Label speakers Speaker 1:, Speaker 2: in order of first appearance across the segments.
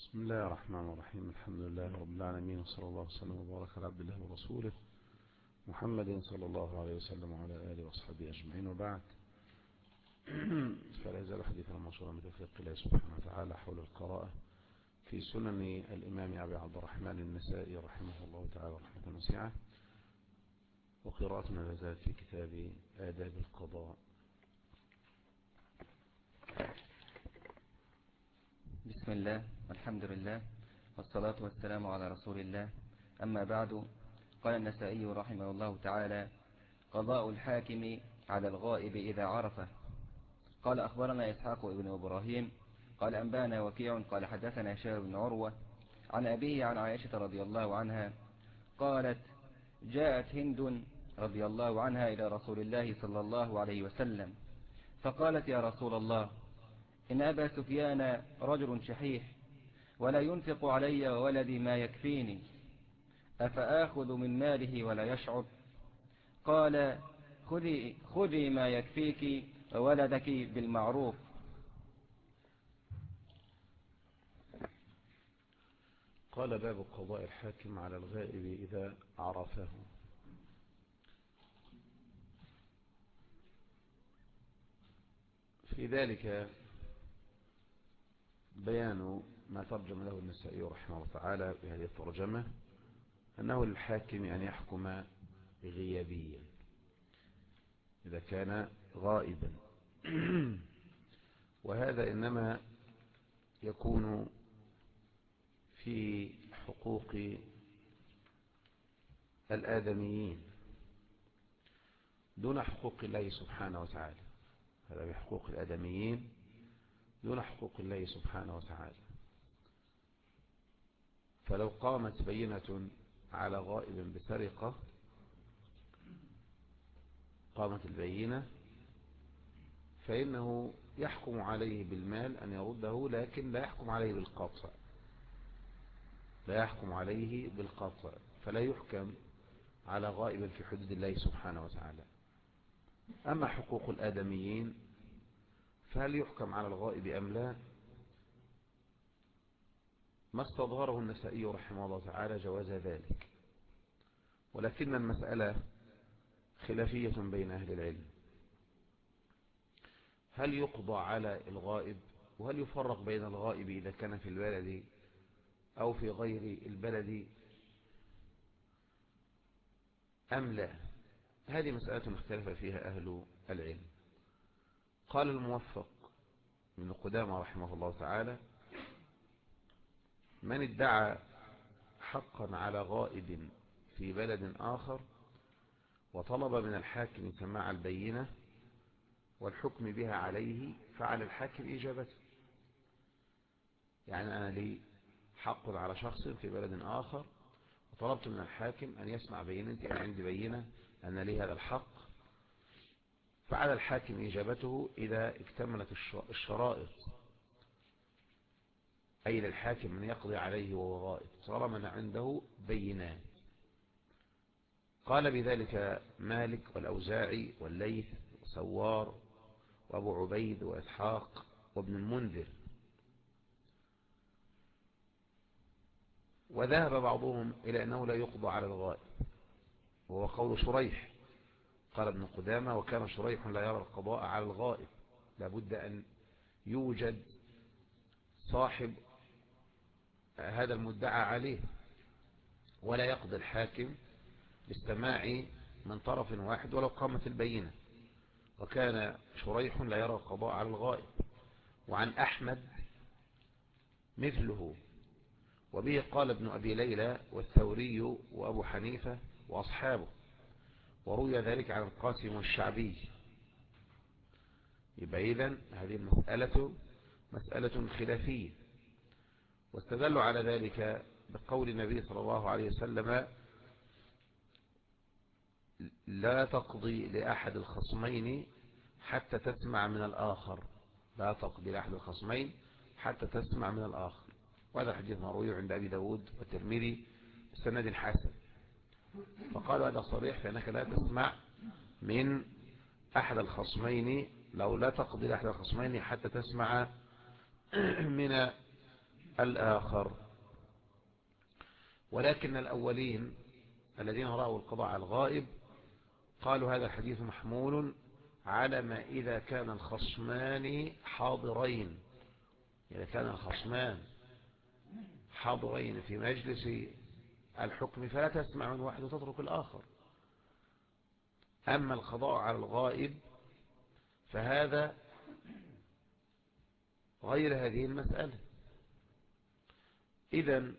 Speaker 1: بسم الله الرحمن الرحيم. الحمد لله رب العالمين، وصلى الله وسلم وبارك على عبد الله ورسوله محمد صلى الله عليه وسلم وعلى آله وصحبه أجمعين، وبعد. فلا يزال حديثنا موصولا بتوفيق الله سبحانه وتعالى حول القراءة في سنن الإمام أبي عبد الرحمن النسائي رحمه الله تعالى رحمة واسعة، وقراءتنا لا زالت في كتاب آداب القضاء.
Speaker 2: بسم الله والحمد لله والصلاة والسلام على رسول الله. أما بعد، قال النسائي رحمه الله تعالى: قضاء الحاكم على الغائب إذا عرفه. قال: أخبرنا إسحاق بن إبراهيم قال: أنبانا وكيع قال: حدثنا هشام بن عروة عن أبيه عن عائشة رضي الله عنها قالت: جاءت هند رضي الله عنها إلى رسول الله صلى الله عليه وسلم فقالت: يا رسول الله، إن أبا سفيان رجل شحيح ولا ينفق علي وولدي ما يكفيني، أفآخذ من ماله ولا يشعر؟ قال: خذي ما يكفيك وولدك بالمعروف.
Speaker 1: قال: باب قضاء الحاكم على الغائب إذا عرفه. في ذلك بيان ما ترجم له النسائي رحمه الله تعالى بهذه الترجمة، أنه للحاكم أن يحكم غيابيا إذا كان غائبا، وهذا إنما يكون في حقوق الآدميين دون حقوق الله سبحانه وتعالى. هذا بحقوق الآدميين دون حقوق الله سبحانه وتعالى. فلو قامت بينة على غائب بسرقة، قامت البينة، فإنه يحكم عليه بالمال أن يرده، لكن لا يحكم عليه بالقطع، لا يحكم عليه بالقطع، فلا يحكم على غائب في حدود الله سبحانه وتعالى. أما حقوق الآدميين فهل يحكم على الغائب أم لا؟ ما استظهره النسائي رحمه الله تعالى جواز ذلك، ولكن المسألة خلافية بين أهل العلم. هل يقضى على الغائب؟ وهل يفرق بين الغائب إذا كان في البلد أو في غير البلد أم لا؟ هذه مسألة اختلف فيها أهل العلم. قال الموفق من قدامى رحمه الله تعالى: من ادعى حقا على غائب في بلد آخر وطلب من الحاكم سماع البينة والحكم بها عليه، فعلى الحاكم إجابته. يعني أنا لي حق على شخص في بلد آخر وطلبت من الحاكم أن يسمع بينتي، أنا عندي بينة أن لي هذا الحق، فعلى الحاكم إجابته إذا اكتملت الشرائط، أي للحاكم من يقضي عليه وهو غائب طالما عنده بينات. قال بذلك مالك والأوزاعي والليث وسوار وأبو عبيد وإسحاق وابن المنذر. وذهب بعضهم إلى أنه لا يقضى على الغائب، وهو قول شريح. قال ابن قدامة: وكان شريح لا يرى القضاء على الغائب، لابد أن يوجد صاحب هذا المدعى عليه، ولا يقضي الحاكم باستماع من طرف واحد ولو قامت البينة. وكان شريح لا يرى القضاء على الغائب. وعن أحمد مثله، وبه قال ابن أبي ليلى والثوري وأبو حنيفة وأصحابه، وروي ذلك عن القاسم والشعبي. يبقى إذن هذه المسألة مسألة خلافية، واستدلوا على ذلك بقول النبي صلى الله عليه وسلم: لا تقضي لأحد الخصمين حتى تسمع من الآخر. لا تقضي لأحد الخصمين حتى تسمع من الآخر. وهذا حديث مروي عند أبي داود والترمذي بسند حسن. فقالوا هذا صريح، فإنك لا تسمع من أحد الخصمين، لو لا تقضي لأحد الخصمين حتى تسمع من الآخر. ولكن الأولين الذين رأوا القضاء على الغائب قالوا هذا الحديث محمول على ما إذا كان الخصمان حاضرين. إذا كان الخصمان حاضرين في مجلس الحكم فلا تسمع من واحد وتترك الآخر. أما القضاء على الغائب فهذا غير هذه المسألة. إذن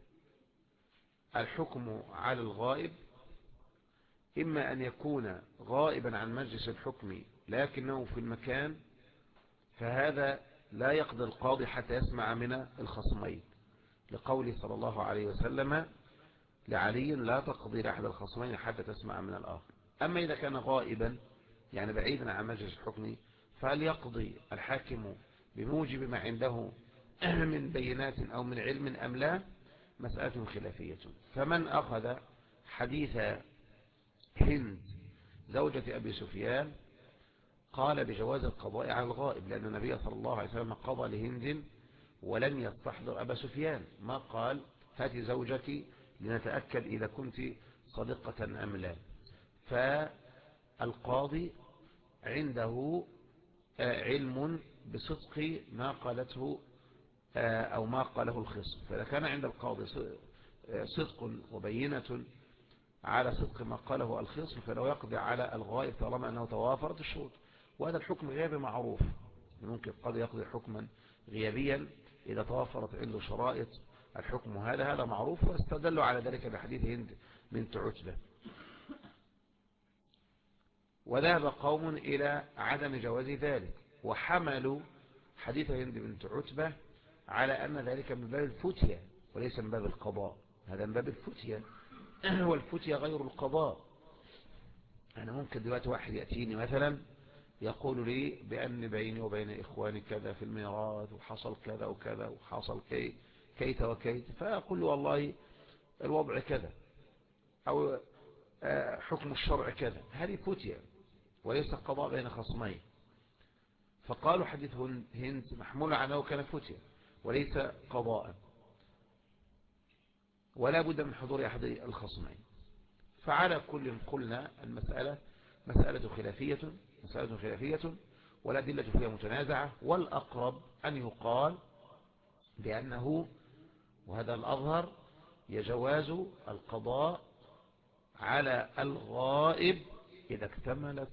Speaker 1: الحكم على الغائب إما أن يكون غائبا عن مجلس الحكم لكنه في المكان، فهذا لا يقضي القاضي حتى يسمع من الخصمين، لقوله صلى الله عليه وسلم لعلي لا تقضي لأحد الخصمين حتى تسمع من الآخر. أما إذا كان غائبا يعني بعيدا عن مجلس الحكم فهل يقضي الحاكم بموجب ما عنده من بينات أو من علم أم لا؟ مسألة خلافية. فمن أخذ حديث هند زوجة أبي سفيان قال بجواز القضاء على الغائب، لأن النبي صلى الله عليه وسلم قضى لهند ولم يستحضر أبا سفيان، ما قال هاتي زوجك لنتأكد إذا كنت صديقة أم لا. فالقاضي عنده علم بصدق ما قالته أو ما قاله الخصم، فإذا كان عند القاضي صدق وبينة على صدق ما قاله الخصم فلو يقضي على الغائب طالما أنه توافرت الشروط. وهذا الحكم غيابي معروف، ممكن القاضي يقضي حكما غيابيا إذا توافرت عنده شرائط الحكم، هذا معروف، واستدلوا على ذلك بحديث هند بنت عتبة. وذهب قوم إلى عدم جواز ذلك وحملوا حديث هند بنت عتبة على أن ذلك من باب الفتية وليس من باب القضاء، هذا من باب الفتية والفتية غير القضاء. أنا ممكن دلوقتي واحد يأتيني مثلا يقول لي بأن بيني وبين إخواني كذا في الميراث وحصل كذا وكذا وحصل كيت وكيت، فأقول له والله الوضع كذا أو حكم الشرع كذا، هذه فتية وليس قضاء بين خصمين. فقالوا حديث هند محمول عنه كان فتية وليس قضاء، ولا بد من حضور أحد الخصمين. فعلى كل قلنا المسألة مسألة خلافية والأدلة فيها متنازعة، والأقرب أن يقال بأنه، وهذا الأظهر، يجواز القضاء على الغائب إذا اكتملت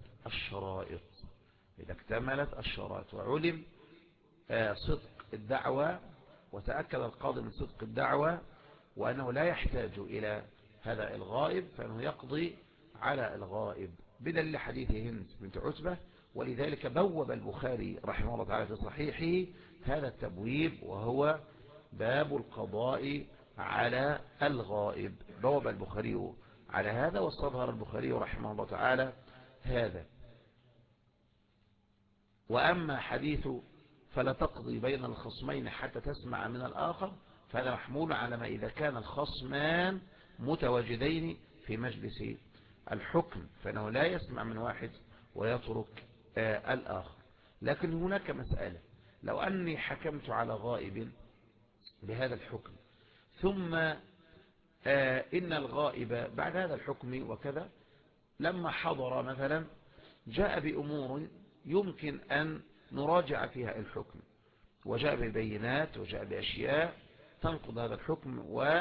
Speaker 1: الشرائط وعلم صدق الدعوة وتأكد القاضي من صدق الدعوة وأنه لا يحتاج إلى هذا الغائب، فإنه يقضي على الغائب بدليل حديث هند بنت عتبة. ولذلك بوب البخاري رحمه الله تعالى في صحيحه هذا التبويب، وهو باب القضاء على الغائب. بوب البخاري على هذا واستظهر البخاري رحمه الله تعالى هذا. وأما حديث فلا تقضي بين الخصمين حتى تسمع من الآخر فهذا محمول على ما إذا كان الخصمان متواجدين في مجلس الحكم، فإنه لا يسمع من واحد ويترك الآخر. لكن هناك مسألة، لو أني حكمت على غائب بهذا الحكم ثم إن الغائب بعد هذا الحكم وكذا لما حضر مثلا جاء بأمور يمكن أن نراجع فيها الحكم، وجاء ببينات وجاء بأشياء تنقض هذا الحكم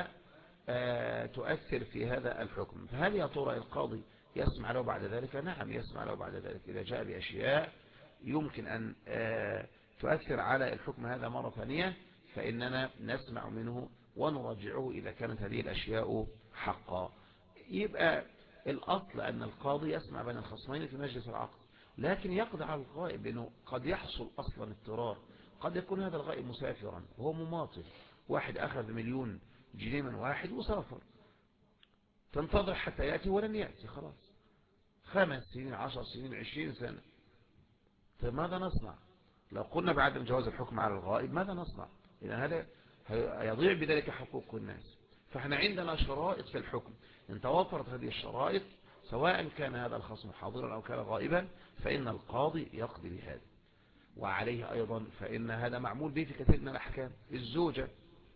Speaker 1: وتؤثر في هذا الحكم، فهل يا ترى القاضي يسمع له بعد ذلك؟ نعم يسمع له بعد ذلك إذا جاء بأشياء يمكن أن تؤثر على الحكم هذا مرة ثانية، فإننا نسمع منه ونراجعه إذا كانت هذه الأشياء حقا. يبقى الأصل أن القاضي يسمع بين الخصمين في مجلس العقد، لكن يقضي على الغائب لأنه قد يحصل أصلا اضطرار، قد يكون هذا الغائب مسافرا وهو مماطل، واحد أخذ 1,000,000 جنيه من واحد وسافر، تنتظر حتى يأتي ولن يأتي، خلاص 5 سنين 10 سنين 20 سنة. طيب ماذا نصنع؟ لو قلنا بعدم جواز الحكم على الغائب ماذا نصنع؟ إذن هذا يضيع بذلك حقوق الناس. فاحنا عندنا شرائط في الحكم، ان توفرت هذه الشرائط سواء كان هذا الخصم حاضرا أو كان غائبا فإن القاضي يقضي بهذا. وعليه أيضا فإن هذا معمول به في كثير من الأحكام. الزوجة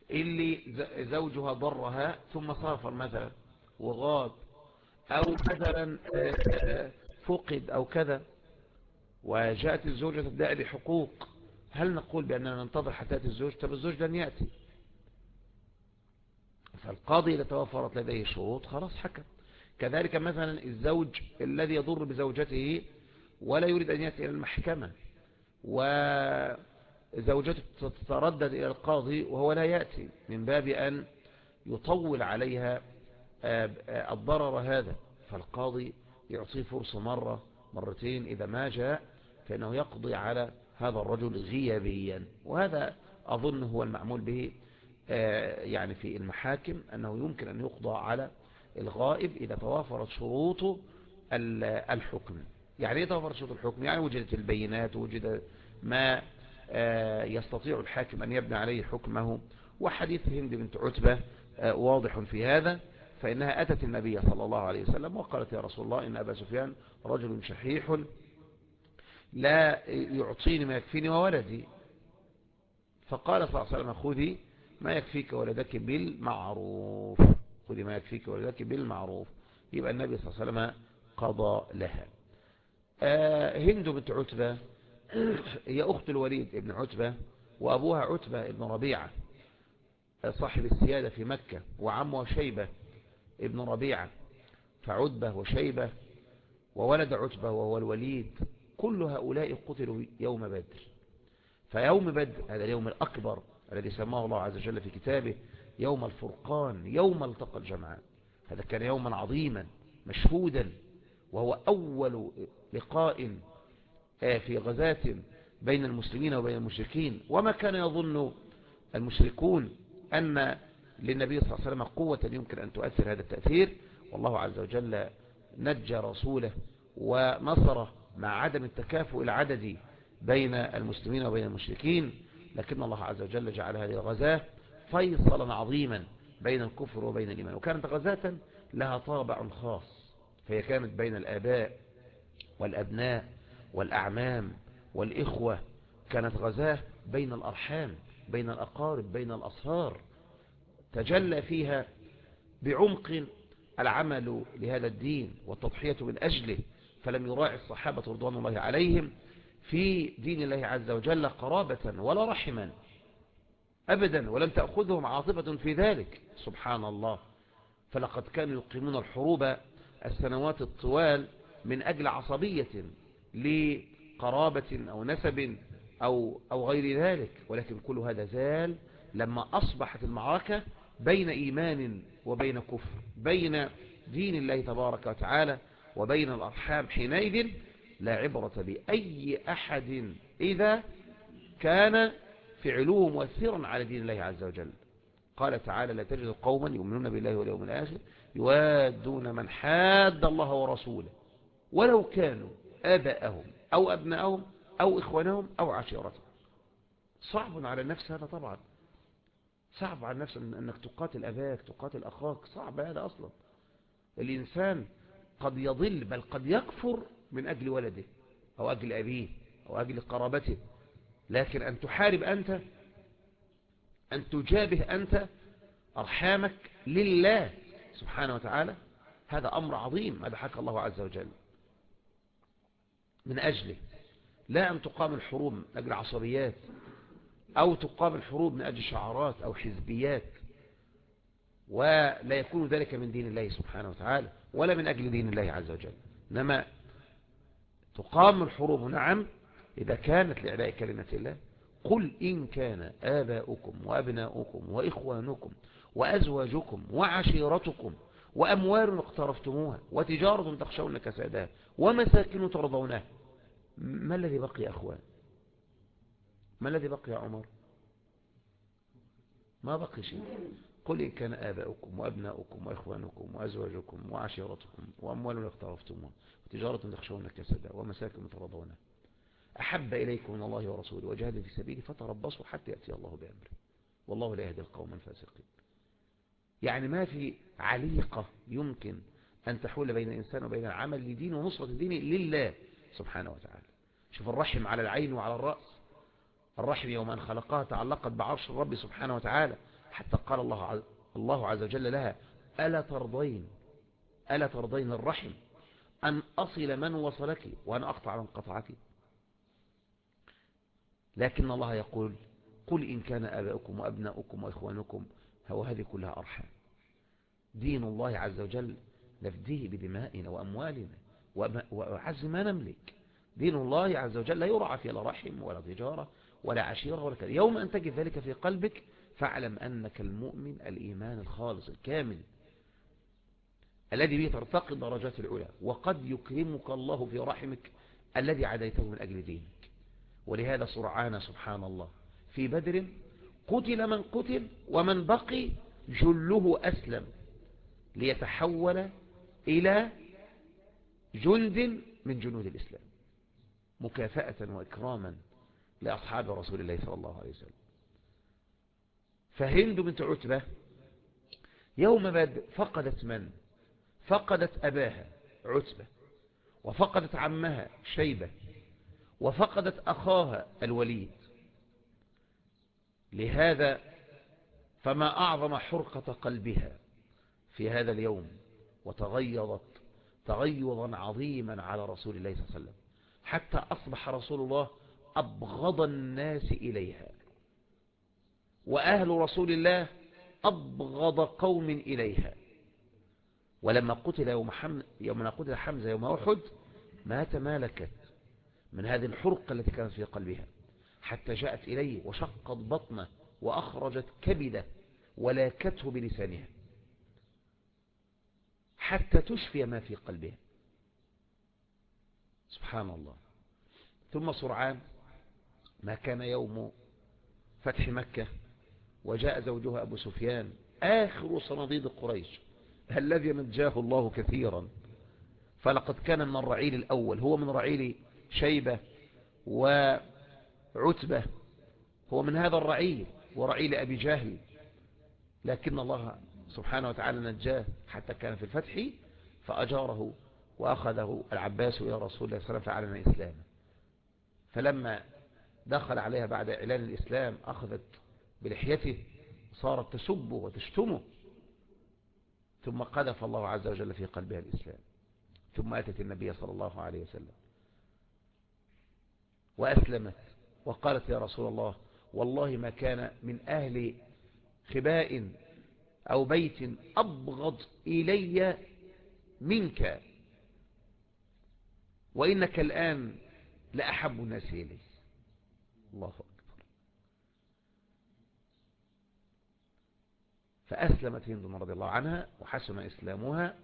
Speaker 1: اللي زوجها ضرها ثم سافر مثلا وغاب، أو مثلا فقد أو كذا، وجاءت الزوجة تدعي بحقوق، هل نقول بأننا ننتظر حتى يأتي الزوج؟ طب الزوج لن يأتي. فالقاضي إذا توفرت لديه شروط خلاص حكم. كذلك مثلا الزوج الذي يضر بزوجته ولا يريد أن يأتي إلى المحكمة، وزوجته تتردد إلى القاضي وهو لا يأتي، من باب أن يطول عليها الضرر هذا، فالقاضي يعطيه فرصة مرة مرتين، إذا ما جاء فإنه يقضي على هذا الرجل غيابيا. وهذا أظن هو المعمول به يعني في المحاكم، أنه يمكن أن يقضى على الغائب إذا توافرت شروط الحكم. يعني إيه توافرت شروط الحكم؟ يعني وجدت البينات، وجد ما يستطيع الحاكم أن يبني عليه حكمه. وحديث هند بنت عتبة واضح في هذا، فإنها أتت النبي صلى الله عليه وسلم وقالت: يا رسول الله، إن أبا سفيان رجل شحيح لا يعطيني ما يكفيني وولدي. فقال صلى الله عليه وسلم: خذي ما يكفيك ولدك بالمعروف، خذي ما يكفيك ولدك بالمعروف. يبقى النبي صلى الله عليه وسلم قضى لها. هند بنت عتبة هي أخت الوليد ابن عتبة، وأبوها عتبة ابن ربيعة صاحب السيادة في مكة، وعمه شيبة ابن ربيعة، فعتبة وشيبة وولد عتبة وهو الوليد، كل هؤلاء قتلوا يوم بدر. فيوم بدر هذا اليوم الأكبر الذي سماه الله عز وجل في كتابه يوم الفرقان، يوم التقى الجمعان، هذا كان يوما عظيما مشهودا، وهو أول لقاء في غزاة بين المسلمين وبين المشركين. وما كان يظن المشركون أن للنبي صلى الله عليه وسلم قوة يمكن أن تؤثر هذا التأثير، والله عز وجل نجى رسوله ونصره مع عدم التكافؤ العددي بين المسلمين وبين المشركين. لكن الله عز وجل جعل هذه الغزاة فيصلا عظيما بين الكفر وبين الإيمان، وكانت غزاة لها طابع خاص، فهي كانت بين الآباء والأبناء والأعمام والإخوة، كانت غزاة بين الأرحام، بين الأقارب، بين الأصهار، تجلى فيها بعمق العمل لهذا الدين والتضحية من أجله. فلم يراعي الصحابة رضوان الله عليهم في دين الله عز وجل قرابة ولا رحما أبدا، ولم تأخذهم عاطفة في ذلك، سبحان الله. فلقد كانوا يقيمون الحروب السنوات الطوال من أجل عصبية لقرابة أو نسب أو غير ذلك، ولكن كل هذا زال لما أصبحت المعركة بين إيمان وبين كفر، بين دين الله تبارك وتعالى وبين الأرحام. حينئذ لا عبرة بأي أحد إذا كان فعله مؤثرا على دين الله عز وجل. قال تعالى: لا تجد قوما يؤمنون بالله واليوم الآخر يوادون من حاد الله ورسوله ولو كانوا آباءهم أو أبناءهم أو إخوانهم أو عشيرتهم. صعب على النفس هذا طبعا، صعب على النفس أنك تقاتل أباك، تقاتل أخاك، صعب هذا أصلا. الإنسان قد يضل بل قد يكفر من أجل ولده أو أجل أبيه أو أجل قرابته، لكن أن تحارب أنت، أن تجابه أنت أرحامك لله سبحانه وتعالى، هذا أمر عظيم. هذا حكى الله عز وجل من أجله، لا أن تقام الحروب من أجل عصبيات، أو تقام الحروب من أجل شعارات أو حزبيات، ولا يكون ذلك من دين الله سبحانه وتعالى ولا من أجل دين الله عز وجل. إنما تقام الحروب نعم إذا كانت لإعلاء كلمة الله. قل إن كان آباؤكم وأبناؤكم وإخوانكم وأزواجكم وعشيرتكم وأموال اقترفتموها وتجارة تخشون كسادها ومساكن ترضونها. ما الذي بقي يا أخوان؟ ما الذي بقي يا عمر؟ ما بقي شيء. قل إن كان آباؤكم وأبناؤكم وإخوانكم وأزواجكم وعشيرتكم وأموال اقترفتموها وتجارة تخشون كسادها ومساكن ترضونها أحب إليكم من الله ورسوله وجهاد في سبيله فتربصوا حتى يأتي الله بأمره والله لا يهدي القوم الفاسقين. يعني ما في عليقة يمكن أن تحول بين الإنسان وبين العمل لدين ونصرة الدين لله سبحانه وتعالى. شوف الرحم على العين وعلى الرأس. الرحم يوم أن خلقها تعلقت بعرش الرب سبحانه وتعالى حتى قال الله عز وجل لها: ألا ترضين الرحم أن أصل من وصلك وأن أقطع من قطعك؟ لكن الله يقول: قل إن كان آباؤكم وأبناؤكم وإخوانكم، هذه كلها أرحام. دين الله عز وجل نفديه بدمائنا وأموالنا وأعز ما نملك. دين الله عز وجل لا يرعى فيه لا رحم ولا تجارة ولا عشيرة ولا كذا. يوم أن تجد ذلك في قلبك فاعلم أنك المؤمن الإيمان الخالص الكامل الذي به ترتقي الدرجات العلى، وقد يكرمك الله في رحمك الذي عديته من أجل دينك. ولهذا سرعان سبحان الله في بدر قتل من قتل ومن بقي جله أسلم ليتحول إلى جند من جنود الإسلام، مكافأة وإكراما لأصحاب رسول الله صلى الله عليه وسلم. فهند بنت عتبة يوم بدر فقدت أباها عتبة، وفقدت عمها شيبة، وفقدت أخاها الوليد. لهذا فما أعظم حرقة قلبها في هذا اليوم، وتغيظت تغيظا عظيما على رسول الله صلى الله عليه وسلم، حتى أصبح رسول الله أبغض الناس إليها، وأهل رسول الله أبغض قوم إليها. ولما قتل يوم قتل حمزة يوم أحد ما تمالكت من هذه الحرقة التي كانت في قلبها، حتى جاءت إليه وشقت بطنه وأخرجت كبده ولاكته بلسانها حتى تشفي ما في قلبها. سبحان الله. ثم سرعان ما كان يوم فتح مكة وجاء زوجها أبو سفيان آخر صناديد قريش الذي نجاه الله كثيرا، فلقد كان من الرعيل الأول، هو من رعيل شيبة وعتبة، هو من هذا الرعيل ورعيل أبي جهل، لكن الله سبحانه وتعالى نجاه حتى كان في الفتح فأجاره وأخذه العباس إلى رسول الله صلى الله عليه وسلم فأعلن إسلامه. فلما دخل عليها بعد إعلان الإسلام أخذت بلحيته صارت تسبه وتشتمه، ثم قذف الله عز وجل في قلبها الإسلام، ثم أتت النبي صلى الله عليه وسلم وأسلمت وقالت: يا رسول الله والله ما كان من أهل خباء أو بيت أبغض إلي منك، وإنك الآن لأحب الناس إلي. الله أكبر. فأسلمت هند رضي الله عنها وحسن إسلامها،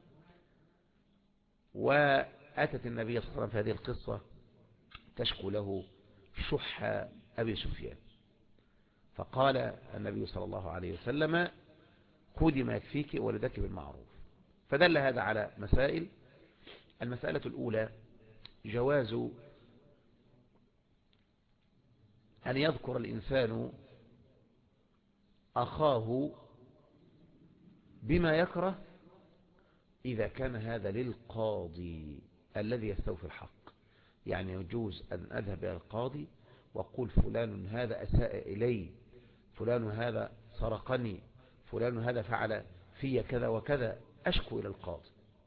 Speaker 1: وأتت النبي صلى الله عليه وسلم في هذه القصة تشكو له شح أبي سفيان، فقال النبي صلى الله عليه وسلم: خذي ما يكفيك ولدك بالمعروف. فدل هذا على مسائل. المسألة الأولى جواز أن يذكر الإنسان أخاه بما يكره إذا كان هذا للقاضي الذي يستوفي الحق. يعني يجوز أن أذهب إلى القاضي وأقول: فلان هذا أساء إلي، فلان هذا سرقني، فلان هذا فعل في كذا وكذا، أشكو إلى القاضي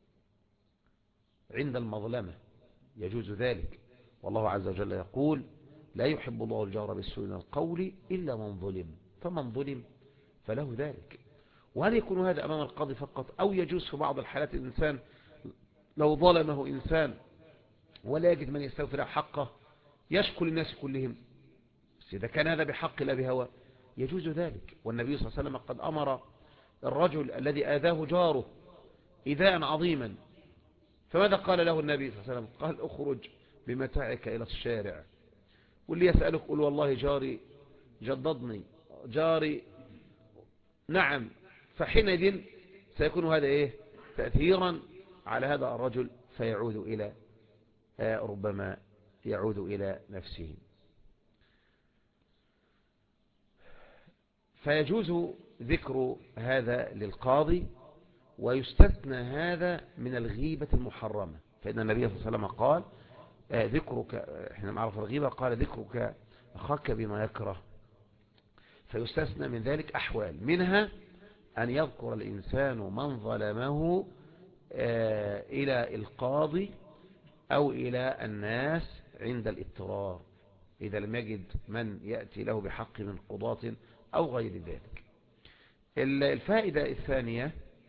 Speaker 1: عند المظلمة، يجوز ذلك. والله عز وجل يقول: لا يحب الله الجار بالسوء من القول إلا من ظلم، فمن ظلم فله ذلك. وهل يكون هذا أمام القاضي فقط، أو يجوز في بعض الحالات الإنسان لو ظلمه إنسان ولا يجد من يستوفي له حقه يشكو للناس كلهم؟ إذا كان هذا بحق لا بهوى يجوز ذلك. والنبي صلى الله عليه وسلم قد أمر الرجل الذي آذاه جاره إيذاء عظيما، فماذا قال له النبي صلى الله عليه وسلم؟ قال: اخرج بمتاعك إلى الشارع، واللي يسألك قل: والله جاري جددني، جاري نعم. فحينئذ سيكون هذا إيه؟ تأثيرا على هذا الرجل، فيعود إلى ربما يعود إلى نفسه. فيجوز ذكر هذا للقاضي، ويستثنى هذا من الغيبة المحرمة، فإن النبي صلى الله عليه وسلم قال: ذكرك، احنا نعرف الغيبة، قال: ذكرك أخاك بما يكره. فيستثنى من ذلك أحوال، منها أن يذكر الإنسان من ظلمه إلى القاضي أو إلى الناس عند الاضطرار، إذا لم يجد من يأتي له بحق من قضاة أو غير ذلك. الفائدة الثانية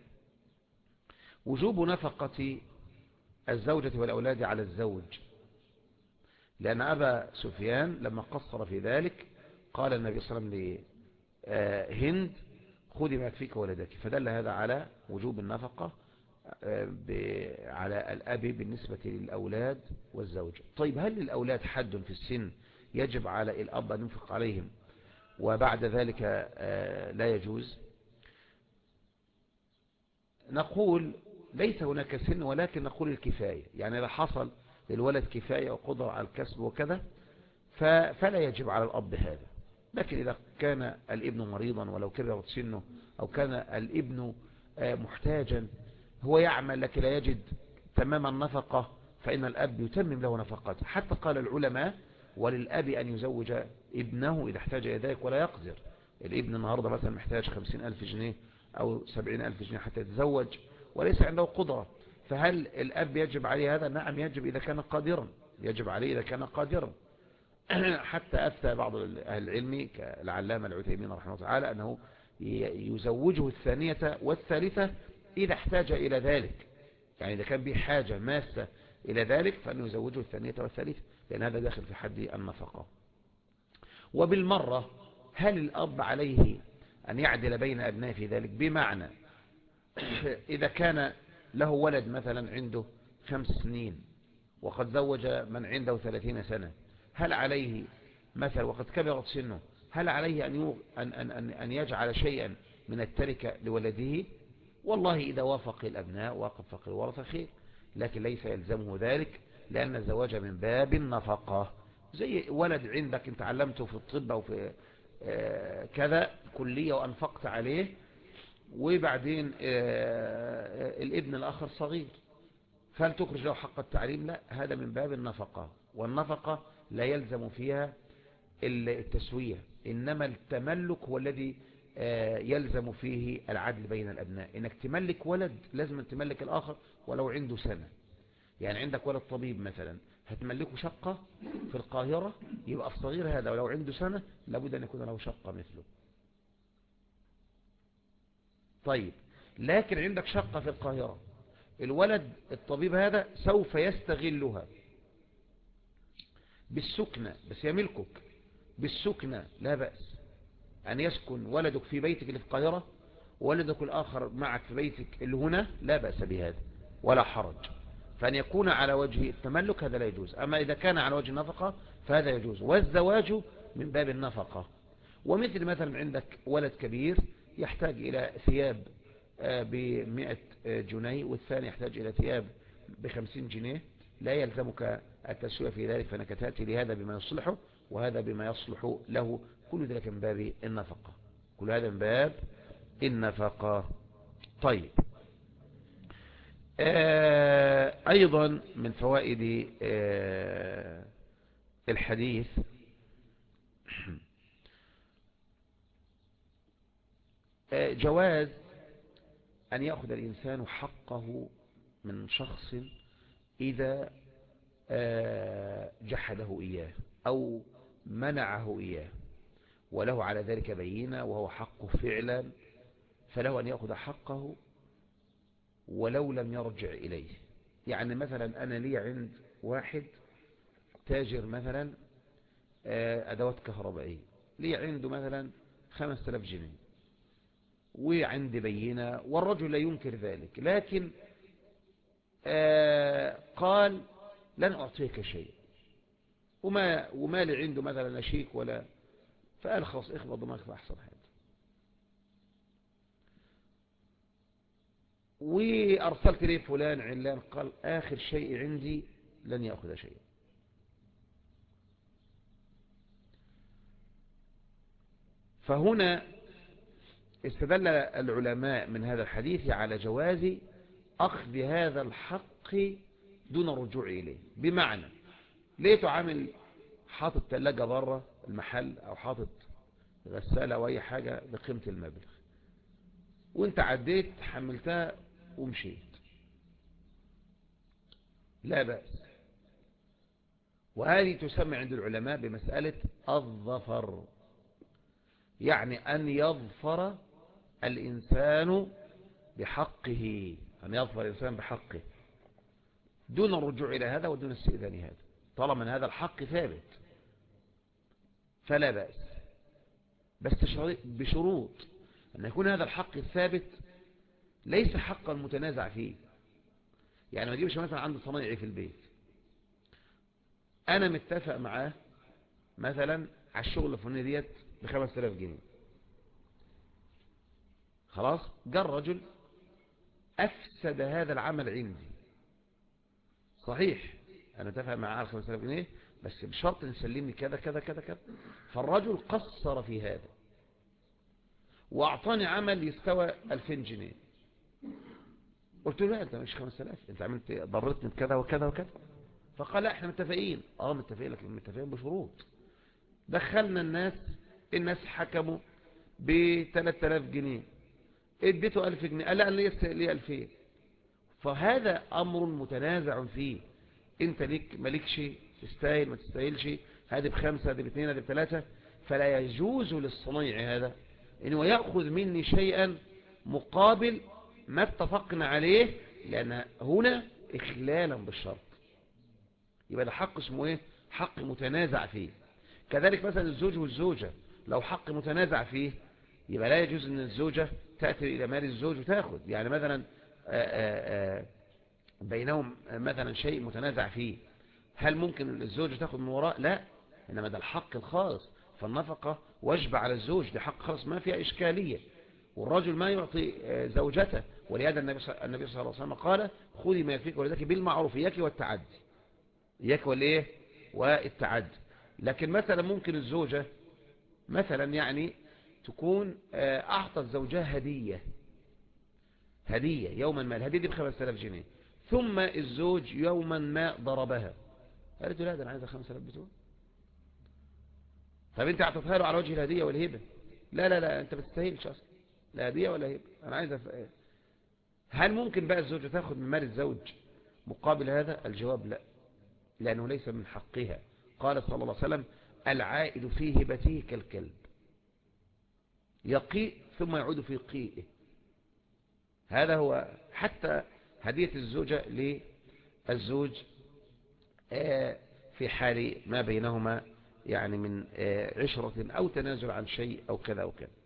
Speaker 1: وجوب نفقة الزوجة والأولاد على الزوج، لأن أبا سفيان لما قصر في ذلك قال النبي صلى الله عليه وسلم لهند خذي ما يكفيك ولدك، فدل هذا على وجوب النفقة على الأب بالنسبة للأولاد والزوج. طيب هل للأولاد حد في السن يجب على الأب أن ينفق عليهم وبعد ذلك لا يجوز؟ نقول ليس هناك سن، ولكن نقول الكفاية، يعني إذا حصل للولد كفاية وقدرة على الكسب وكذا فلا يجب على الأب هذا. لكن إذا كان الابن مريضا ولو كبرت سنه، أو كان الابن محتاجا هو يعمل لكن لا يجد تمام النفقة، فإن الأب يتمم له نفقته. حتى قال العلماء وللأب أن يزوج ابنه إذا احتاج إلى ذلك ولا يقدر. الابن النهاردة مثلا محتاج 50,000 جنيه أو 70,000 جنيه حتى يتزوج وليس عنده قدرة، فهل الأب يجب عليه هذا؟ نعم يجب إذا كان قادرا، يجب عليه إذا كان قادرا. حتى أفتى بعض أهل العلم كالعلامة العثيمين رحمه الله تعالى أنه يزوجه الثانية والثالثة إذا احتاج إلى ذلك، يعني إذا كان به حاجة ماسة إلى ذلك فأنه يزوجه الثانية والثالثة، لأن هذا داخل في حد النفقة. وبالمرة هل الأب عليه أن يعدل بين أبنائه في ذلك؟ بمعنى إذا كان له ولد مثلا عنده 5 سنين وقد زوج من عنده 30 سنة، هل عليه مثلا وقد كبرت سنه هل عليه أن يجعل شيئا من التركة لولده؟ والله إذا وافق الأبناء وافق الورثة خير، لكن ليس يلزمه ذلك، لأن الزواج من باب النفقة. زي ولد عندك انت علمته في الطب أو في كذا كلية وأنفقت عليه، وبعدين الابن الآخر صغير، فهل تخرج له حق التعليم؟ لا، هذا من باب النفقة، والنفقة لا يلزم فيها التسوية، إنما التملك هو الذي يلزم فيه العدل بين الأبناء. إنك تملك ولد لازم تملك الآخر ولو عنده سنة. يعني عندك ولد طبيب مثلا هتملكه شقة في القاهرة، يبقى الصغير هذا ولو عنده سنة لابد أن يكون له شقة مثله. طيب لكن عندك شقة في القاهرة، الولد الطبيب هذا سوف يستغلها بالسكنة، بس يملكك بالسكنة لا بأس أن يسكن ولدك في بيتك اللي في القاهرة وولدك الآخر معك في بيتك اللي هنا، لا بأس بهذا ولا حرج. فأن يكون على وجه التملك هذا لا يجوز، أما إذا كان على وجه النفقة فهذا يجوز، والزواج من باب النفقة. ومثل مثلا عندك ولد كبير يحتاج إلى ثياب ب100 جنيه والثاني يحتاج إلى ثياب ب50 جنيه، لا يلزمك التسوية في ذلك، فأنك تأتي لهذا بما يصلحه وهذا بما يصلح له، كل ذلك من باب النفقة، كل هذا من باب النفقة. طيب أيضا من فوائد الحديث جواز أن يأخذ الإنسان حقه من شخص إذا جحده إياه أو منعه إياه وله على ذلك بينة وهو حقه فعلا، فله أن يأخذ حقه ولو لم يرجع إليه. يعني مثلا أنا لي عند واحد تاجر مثلا أدوات كهربائية، لي عنده مثلا 5,000 جنيه وعندي بينة والرجل لا ينكر ذلك، لكن قال لن أعطيك شيء وما لي عنده مثلا لا شيك ولا، فقال خلاص اخبط دماغك في أحسن حاجة، وأرسلت لي فلان علان قال آخر شيء عندي لن يأخذ شيء. فهنا استدل العلماء من هذا الحديث على جواز أخذ هذا الحق دون الرجوع إليه. بمعنى ليه تعامل حاطط ثلاجة بره المحل أو حاطط غسالة أو أي حاجة بقيمة المبلغ، وانت عديت حملتها ومشيت، لا بأس. وهذه تسمى عند العلماء بمسألة الظفر، يعني أن يظفر الإنسان بحقه، أن يظفر الإنسان بحقه دون الرجوع إلى هذا ودون استئذان هذا، طالما أن هذا الحق ثابت فلا بأس، بس بشروط أن يكون هذا الحق الثابت ليس حقا متنازع فيه. يعني ما تجيبش مثلا عند صنايعي في البيت، أنا متفق معاه مثلا على الشغل الفلاني ديت ب5000 جنيه، خلاص جاء الرجل أفسد هذا العمل عندي، صحيح أنا اتفق معاه على 5000 جنيه بس بشرط نسلمني كذا كذا كذا كذا، فالرجل قصر في هذا وأعطاني عمل يستوى 2000 جنيه، قلت له لا أنت مش 5000، أنت عملت ضررتني بكذا وكذا وكذا، فقال لا احنا متفقين. متفقين، لكن متفقين بشروط. دخلنا الناس حكموا ب3000 جنيه، اديته 1000 جنيه، قال لا انا ليه 2000. فهذا امر متنازع فيه، انت ليك مالكش، تستاهل ما تستاهلش، هذه ب5 هذه ب2 هذه ب3. فلا يجوز للصنيع هذا انه يأخذ مني شيئا مقابل ما اتفقنا عليه، لان هنا اخلالا بالشرط. يبقى ده حق اسمه ايه؟ حق متنازع فيه. كذلك مثلا الزوج والزوجة، لو حق متنازع فيه يبقى لا يجوز ان الزوجة تأتي الى مال الزوج وتأخذ. يعني مثلا بينهم مثلا شيء متنازع فيه، هل ممكن الزوجة تأخذ من وراء؟ لا، انما ده الحق الخالص، فالنفقة واجب على الزوج، ده حق خالص ما فيها إشكالية. والرجل ما يعطي زوجته، ولهذا النبي صلى الله عليه وسلم قال خذي ما يكفيك ولدك بالمعروف، إياك والتعدي، إياك والإيه والتعدي. لكن مثلا ممكن الزوجة مثلا يعني تكون أعطت زوجها هدية يوما ما، الهدية دي ب5000 جنيه، ثم الزوج يوما ما ضربها، قالت له لا ده أنا عايزة 5000 بتوع. طب أنت اعطتها له على وجه الهدية والهبة؟ لا لا لا، أنت ما تستاهلش أصلا، لا هدية ولا هبة، أنا عايزة هل ممكن بقى الزوجة تاخد من مال الزوج مقابل هذا؟ الجواب لا، لأنه ليس من حقها. قال صلى الله عليه وسلم العائد في هبته كالكلب يقيء ثم يعود في قيئه. هذا هو حتى هدية الزوجة للزوج في حال ما بينهما يعني من عشرة أو تنازل عن شيء أو كذا أو كذا.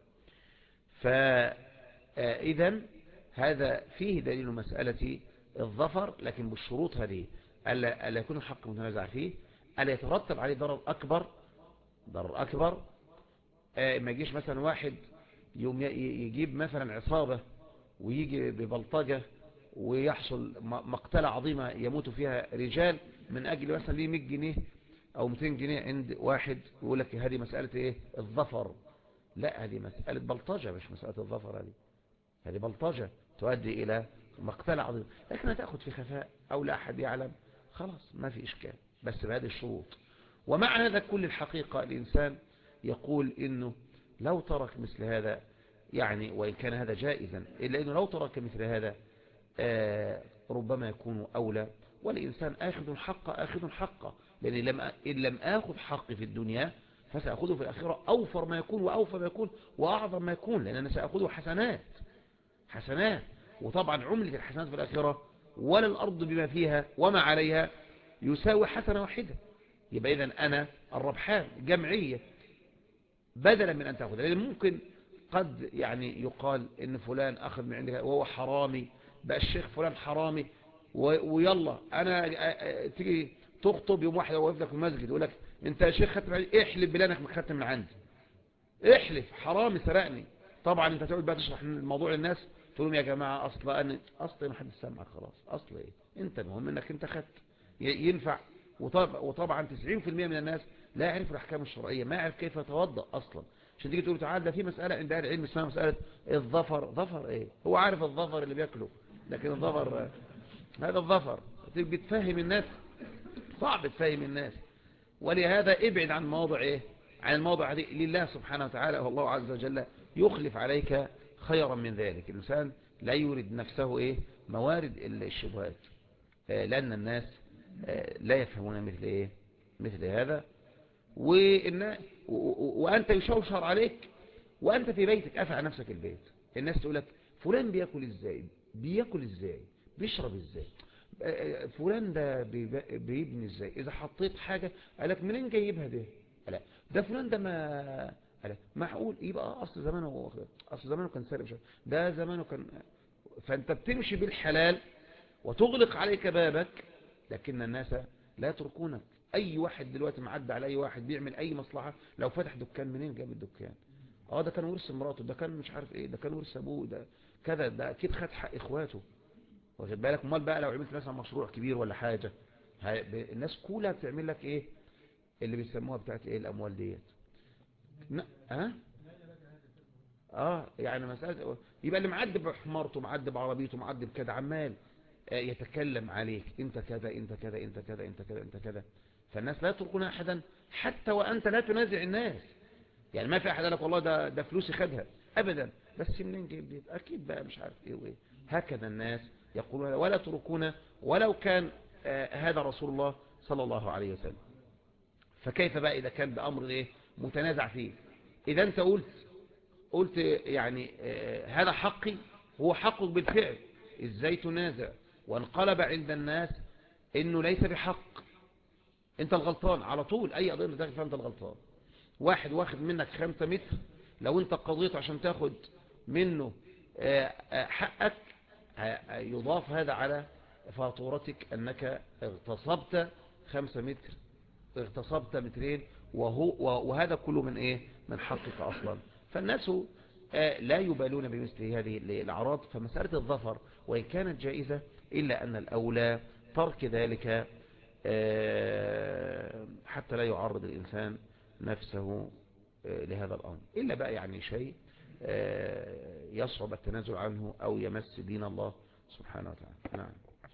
Speaker 1: فإذا هذا فيه دليل مسألة الظفر، لكن بالشروط هذه: ألا يكون الحق متنازع فيه، ألا يترتب عليه ضرر أكبر. ما يجيش مثلا واحد يوم يجيب مثلا عصابة ويجي ببلطجة ويحصل مقتلة عظيمة يموت فيها رجال من أجل مثلا ليه 100 جنيه أو 200 جنيه عند واحد، ويقول لك هذه مسألة إيه؟ الظفر. لا، هذه مسألة بلطجة مش مسألة الظفر، هذه بلطجة تؤدي إلى مقتلة عظيمة، لكنها تأخذ في خفاء أو لا أحد يعلم، خلاص ما في إشكال، بس بهذه الشروط. ومع هذا كل الحقيقة الإنسان يقول إنه لو ترك مثل هذا، يعني وإن كان هذا جائزا، إلا إنه لو ترك مثل هذا ربما يكون أولى. والإنسان آخذ حقه، لأن إن لم آخذ حقي في الدنيا فسأخذه في الآخرة أوفر ما يكون وأوفى ما يكون وأعظم ما يكون، لأن أنا سأخذه حسنات. وطبعا عملة الحسنات في الآخرة ولا الأرض بما فيها وما عليها يساوي حسنة واحدة. يبقى إذن أنا الربحان جمعية بدلا من أن تأخذ، لأن ممكن قد يعني يقال إن فلان أخذ من عندك وهو حرامي، بقى الشيخ فلان حرامي، ويلا أنا تيجي تخطب يوم واحد وقف لك في المسجد يقول لك أنت يا شيخ ختم عندي، احلف بلانك مختم من عندي، احلف حرامي سرقني. طبعا أنت تقعد بقى تشرح الموضوع للناس، تقول لهم يا جماعة أصل ما حد سمعك، خلاص أصل إيه، أنت المهم أنك أنت خدت ينفع. وطبعا 90% من الناس لا يعرف الأحكام الشرعية، ما يعرف كيف يتوضأ أصلا، عشان تيجي تقول تعالى ده في مسألة عند أهل العلم اسمها مسألة الظفر. ظفر إيه؟ هو عارف الظفر اللي بياكله، لكن الظفر هذا الظفر تيجي تفهم الناس، صعب تفهم الناس. ولهذا ابعد عن مواضع إيه؟ عن الموضع هذه لله سبحانه وتعالى، والله عز وجل يخلف عليك خيرا من ذلك. الإنسان لا يورد نفسه موارد الشبهات، لأن الناس لا يفهمون مثل هذا. وأنت يشوشر عليك وأنت في بيتك قافل على نفسك البيت. الناس تقول لك فلان بياكل ازاي، بيشرب ازاي، فلان ده بيبني ازاي، اذا حطيت حاجة قالك منين جايبها ده فلان ده ما قالك معقول يبقى اصل زمانه كان سارق، ده زمانه كان. فانت بتمشي بالحلال وتغلق عليك بابك، لكن الناس لا يتركونك. اي واحد دلوقتي معدى على اي واحد بيعمل اي مصلحة، لو فتح دكان منين جاب الدكان؟ ده كان ورث مراته، ده كان مش عارف ايه، ده كان ورث ابوه، ده كذا، ده اكيد خد حق اخواته. واخد بالك؟ امال بقى لو عملت مثلا مشروع كبير ولا حاجة، الناس كلها بتعمل لك ايه اللي بيسموها بتاعت ايه الاموال ديت. ها يعني مسألة يبقى اللي معدي بحمارته، معدي بعربيته، معدي بكذا، عمال يتكلم عليك انت كذا انت كذا انت كذا انت كذا انت كذا. فالناس لا يتركون احدا حتى وانت لا تنازع الناس. يعني ما في احد قال لك والله ده فلوسي خدها ابدا، بس منين جايب دي؟ اكيد بقى مش عارف ايه وايه. هكذا الناس يقولون ولا تركون ولو كان هذا رسول الله صلى الله عليه وسلم. فكيف بقى اذا كان بامر متنازع فيه؟ اذا انت قلت يعني هذا حقي، هو حقك بالفعل، ازاي تنازع وانقلب عند الناس انه ليس بحق؟ انت الغلطان على طول، اي قضيه داخل فيها انت الغلطان. واحد واخد منك 5 متر، لو انت قضيت عشان تاخد منه حقك، يضاف هذا على فاتورتك انك اغتصبت 5 متر، اغتصبت مترين، وهذا كله من حقك اصلا. فالناس لا يبالون بمثل هذه الاعراض. فمسألة الظفر وإن كانت جائزة إلا أن الأولى ترك ذلك حتى لا يعرض الإنسان نفسه لهذا الأمر، إلا بقى يعني شيء يصعب التنازل عنه أو يمس دين الله سبحانه وتعالى. نعم.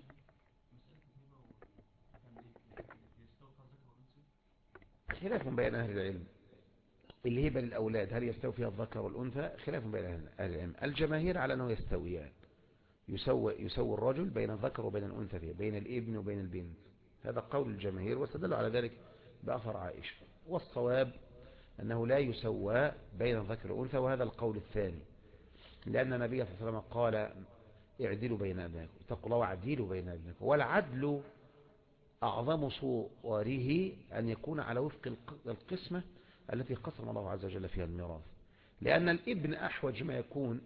Speaker 1: خلاف بين أهل العلم. الهبة للأولاد هل يستوي فيها الذكر والأنثى؟ خلاف بين أهل العلم. الجماهير على أنه يستويان، يسوي الرجل بين الذكر وبين الأنثى فيه، بين الابن وبين البنت. هذا قول الجماهير، واستدلوا على ذلك بأثر عائشة. والصواب أنه لا يسوى بين الذكر والأنثى، وهذا القول الثاني، لأن النبي صلى الله عليه وسلم قال اعدلوا بين أبنائكم، اتقوا الله واعدلوا بين أبنائكم. والعدل أعظم صوره أن يكون على وفق القسمة التي قسم الله عز وجل فيها الميراث، لأن الابن أحوج ما يكون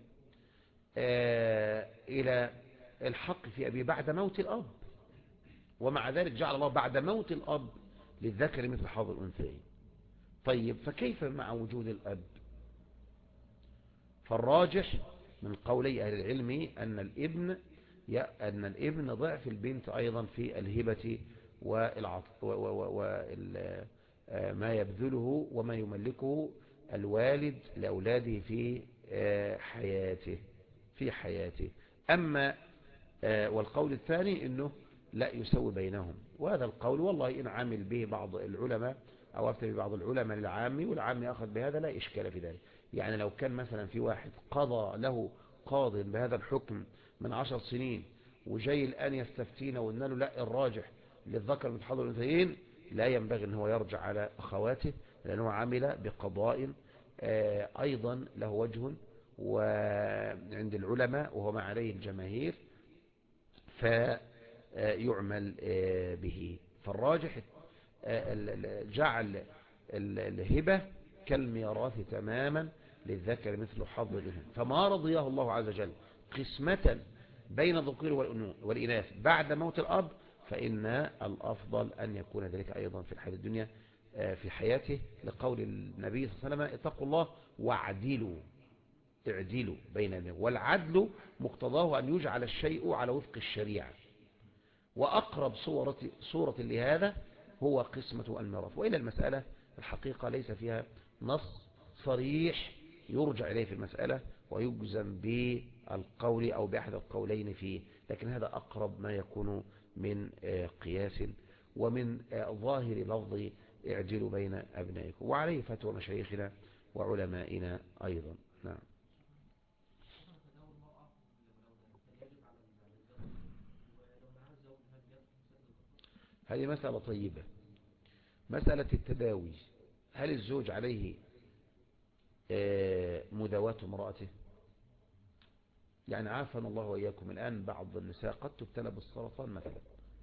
Speaker 1: إلى الحق في أبيه بعد موت الأب، ومع ذلك جعل الله بعد موت الأب للذكر مثل حظ الأنثيين. طيب فكيف مع وجود الأب؟ فالراجح من قولي أهل العلم أن الابن ضعف البنت أيضا في الهبة وما يبذله وما يملكه الوالد لأولاده في حياته. أما والقول الثاني أنه لا يسوي بينهم، وهذا القول والله إن عامل به بعض العلماء أو أفتى ببعض العلماء للعامي والعامي أخذ بهذا لا إشكال في ذلك. يعني لو كان مثلا في واحد قضى له قاض بهذا الحكم من 10 سنين، وجاي الآن يستفتينا وقلنا له لا الراجح للذكر مثل حظ الأنثيين، لا ينبغي أن هو يرجع على أخواته، لأنه عمل بقضاء أيضا له وجه وعند العلماء وهو ما عليه الجماهير، فيعمل به. فالراجح جعل الهبة كالميراث تماما للذكر مثل حظ الأنثيين. فما رضيه الله عز وجل قسمة بين الذكور والإناث بعد موت الأب، فإن الأفضل أن يكون ذلك أيضا في الحياة الدنيا في حياته، لقول النبي صلى الله عليه وسلم اتقوا الله واعدلوا بين الناس. والعدل مقتضاه أن يجعل الشيء على وفق الشريعة، وأقرب صورة لهذا هو قسمة الميراث. وإلى المسألة الحقيقة ليس فيها نص صريح يرجع إليه في المسألة ويجزم بالقول أو بأحد القولين فيه، لكن هذا أقرب ما يكون من قياس ومن ظاهر لفظ اعدلوا بين أبنائكم. وعليه فتوى مشايخنا وعلمائنا أيضا. نعم. هذه مسألة طيبة، مسألة التداوي. هل الزوج عليه مداواة امرأته؟ يعني عافانا الله وإياكم، الآن بعض النساء قد تبتلى بالسرطان مثلا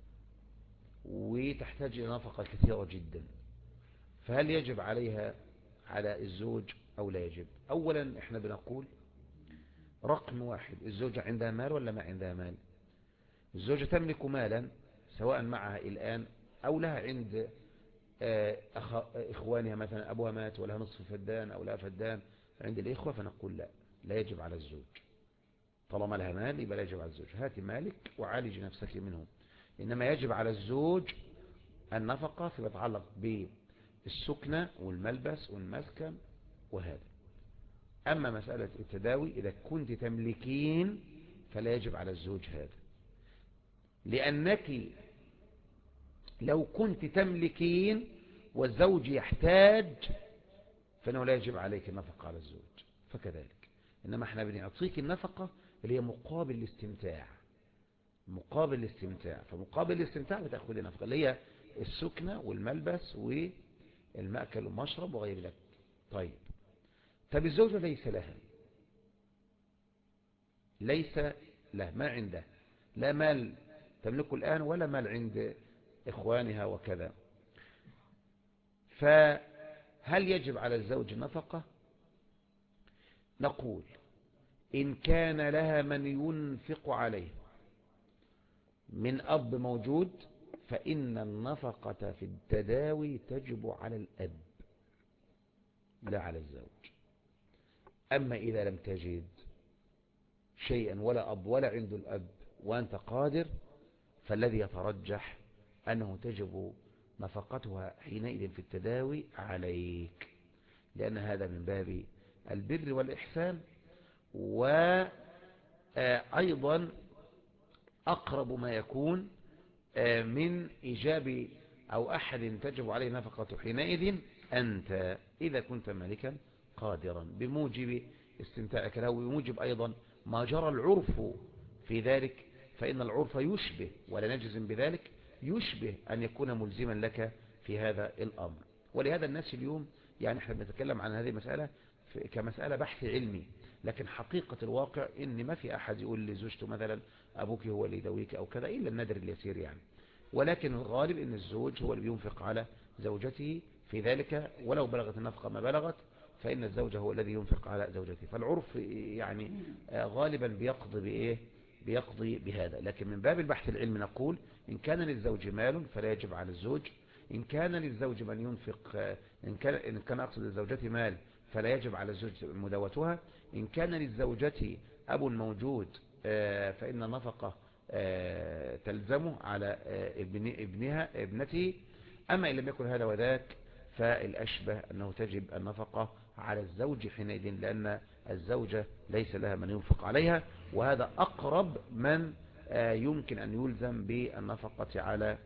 Speaker 1: وتحتاج إلى نفقة كثيرة جدا، فهل يجب عليها على الزوج أو لا يجب؟ أولا احنا بنقول رقم واحد، الزوجة عندها مال ولا ما عندها مال؟ الزوجة تملك مالا سواء معها الآن أو لها عند إخوانها، مثلا أبوها مات ولها نصف فدان أو لها فدان عند الإخوة، فنقول لا، لا يجب على الزوج. طالما لها مال يبقى لا يجب على الزوج، هاتي مالك وعالج نفسك منه. إنما يجب على الزوج النفقة فيما يتعلق بالسكنة والملبس والمسكن وهذا. أما مسألة التداوي إذا كنت تملكين فلا يجب على الزوج هذا، لأنك لو كنت تملكين والزوج يحتاج فإنه لا يجب عليك النفقة على الزوج، فكذلك. إنما احنا بنعطيك النفقة اللي هي مقابل الاستمتاع، مقابل الاستمتاع، فمقابل الاستمتاع بتأخذ النفقة اللي هي السكنة والملبس والمأكل والمشرب وغير ذلك. طيب الزوجة ليس لها، ليس له، ما عنده لا مال تملكه الآن ولا مال عند إخوانها وكذا، فهل يجب على الزوج نفقة؟ نقول إن كان لها من ينفق عليه من أب موجود فإن النفقة في التداوي تجب على الأب لا على الزوج. أما إذا لم تجد شيئا ولا أب ولا عنده الأب وأنت قادر، فالذي يترجح أنه تجب نفقتها حينئذ في التداوي عليك، لأن هذا من باب البر والإحسان، وأيضا أقرب ما يكون من إيجاب أو أحد تجب عليه نفقة حينئذ أنت إذا كنت مالكا قادرا بموجب استمتاعك له، وبموجب أيضا ما جرى العرف في ذلك، فإن العرف يشبه ولا نجزم بذلك، يشبه أن يكون ملزما لك في هذا الأمر. ولهذا الناس اليوم يعني احنا بنتكلم عن هذه المسألة كمسألة بحث علمي، لكن حقيقة الواقع ان ما في احد يقول لزوجته مثلا ابوك هو اللي يدويك او كذا الا النادر اليسير يعني، ولكن الغالب ان الزوج هو اللي بينفق على زوجته في ذلك، ولو بلغت النفقة ما بلغت فإن الزوج هو الذي ينفق على زوجته. فالعرف يعني غالبا بيقضي بإيه؟ بيقضي بهذا. لكن من باب البحث العلمي نقول إن كان للزوج مال فلا يجب على الزوج، إن كان للزوج من ينفق، إن كان أقصد للزوجة مال فلا يجب على الزوج مداوتها، إن كان للزوجة أب موجود فإن النفقة تلزمه على ابنته. أما إن لم يكن هذا وذاك فالأشبه أنه تجب النفقة على الزوج حينئذ، لأن الزوجة ليس لها من ينفق عليها، وهذا أقرب من يمكن أن يلزم بالنفقة على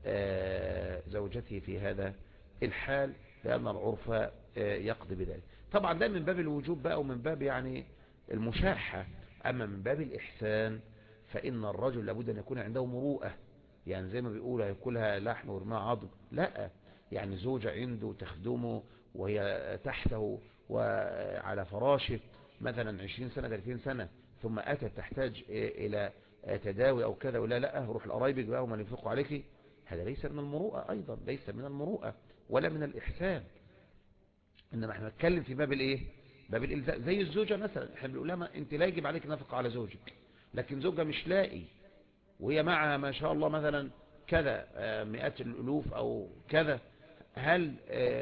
Speaker 1: زوجته في هذا الحال، لأن العرف يقضي بذلك. طبعا ده من باب الوجوب بقى ومن باب يعني المشاحة. أما من باب الإحسان فإن الرجل لابد أن يكون عنده مروءة، يعني زي ما بيقولوا هياكلها لحم ورماها عظم، لا، يعني زوجة عنده تخدمه وهي تحته وعلى فراشه مثلا 20 سنة 30 سنة ثم أتت تحتاج إلى تداوي أو كذا، ولا لا روح لقرايبك بقى وما ينفقوا عليك، هذا ليس من المروءة، أيضا ليس من المروءة ولا من الإحسان. إنما احنا نتكلم في باب الإيه؟ باب الإلزام. زي الزوجة مثلا احنا بنقول لها أنت لا يجب عليك نفقة على زوجك، لكن زوجة مش لاقي وهي معها ما شاء الله مثلا كذا مئات الألوف أو كذا، هل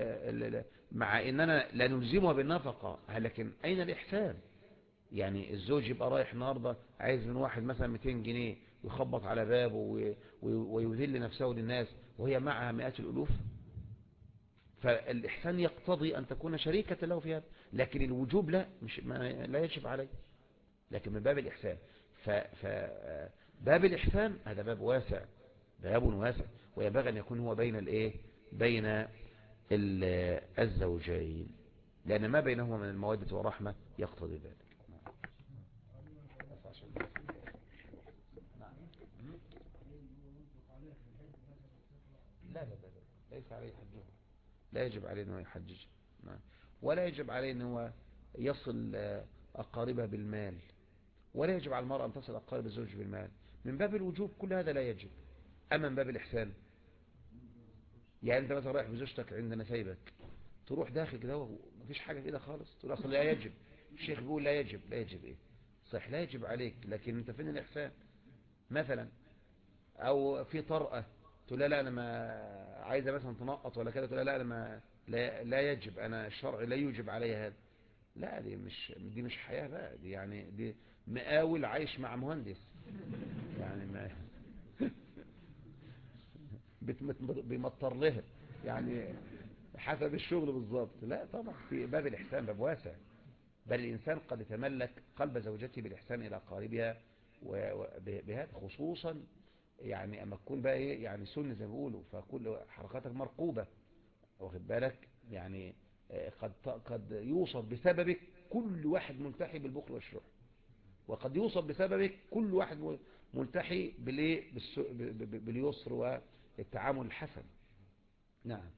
Speaker 1: مع أننا لا نلزمها بالنفقة، لكن أين الإحسان؟ يعني الزوج يبقى رايح النهاردة عايز من واحد مثلا 200 جنيه ويخبط على بابه ويذل نفسه للناس وهي معها مئات الألوف، فالإحسان يقتضي أن تكون شريكة له في هذا، لكن الوجوب لا، لا يجب عليه، لكن من باب الإحسان. فباب الإحسان هذا باب واسع، باب واسع، وينبغي أن يكون هو بين الإيه؟ بين الزوجين، لأن ما بينهما من المودة والرحمة يقتضي ذلك. لا لا لا لا، ليس عليه حجه، لا يجب عليه أنه يحجج، ولا يجب عليه أنه يصل أقاربه بالمال، ولا يجب على المرأة أن تصل أقارب الزوج بالمال. من باب الوجوب كل هذا لا يجب. أما من باب الإحسان، يعني أنت مثلا رايح بزوجتك عندنا سايبك، تروح داخل كده ومفيش حاجة كده خالص، تقول أصلا لا يجب، الشيخ بيقول لا يجب. لا يجب إيه؟ صح لا يجب عليك، لكن أنت فين الإحسان مثلا؟ أو في طرقة تقول لا أنا ما عايزة مثلا تنقط ولا كده، تقول لا أنا ما لا يجب، أنا الشرع لا يوجب علي هذا. لا دي مش حياة بقى، دي يعني دي مقاول عايش مع مهندس، يعني ما بيمطر لها يعني حسب الشغل بالظبط. لا طبعا، في باب الإحسان باب واسع، بل الإنسان قد يتملك قلب زوجته بالإحسان إلى قاربها بهذا خصوصا، يعني أما تكون بقى إيه يعني سنة زي ما بيقولوا، فكل حركاتك مرقوبة، واخد بالك يعني. قد يوصف بسببك كل واحد ملتحي بالبخل والشح، وقد يوصف بسببك كل واحد ملتحي باليسر والتعامل الحسن. نعم.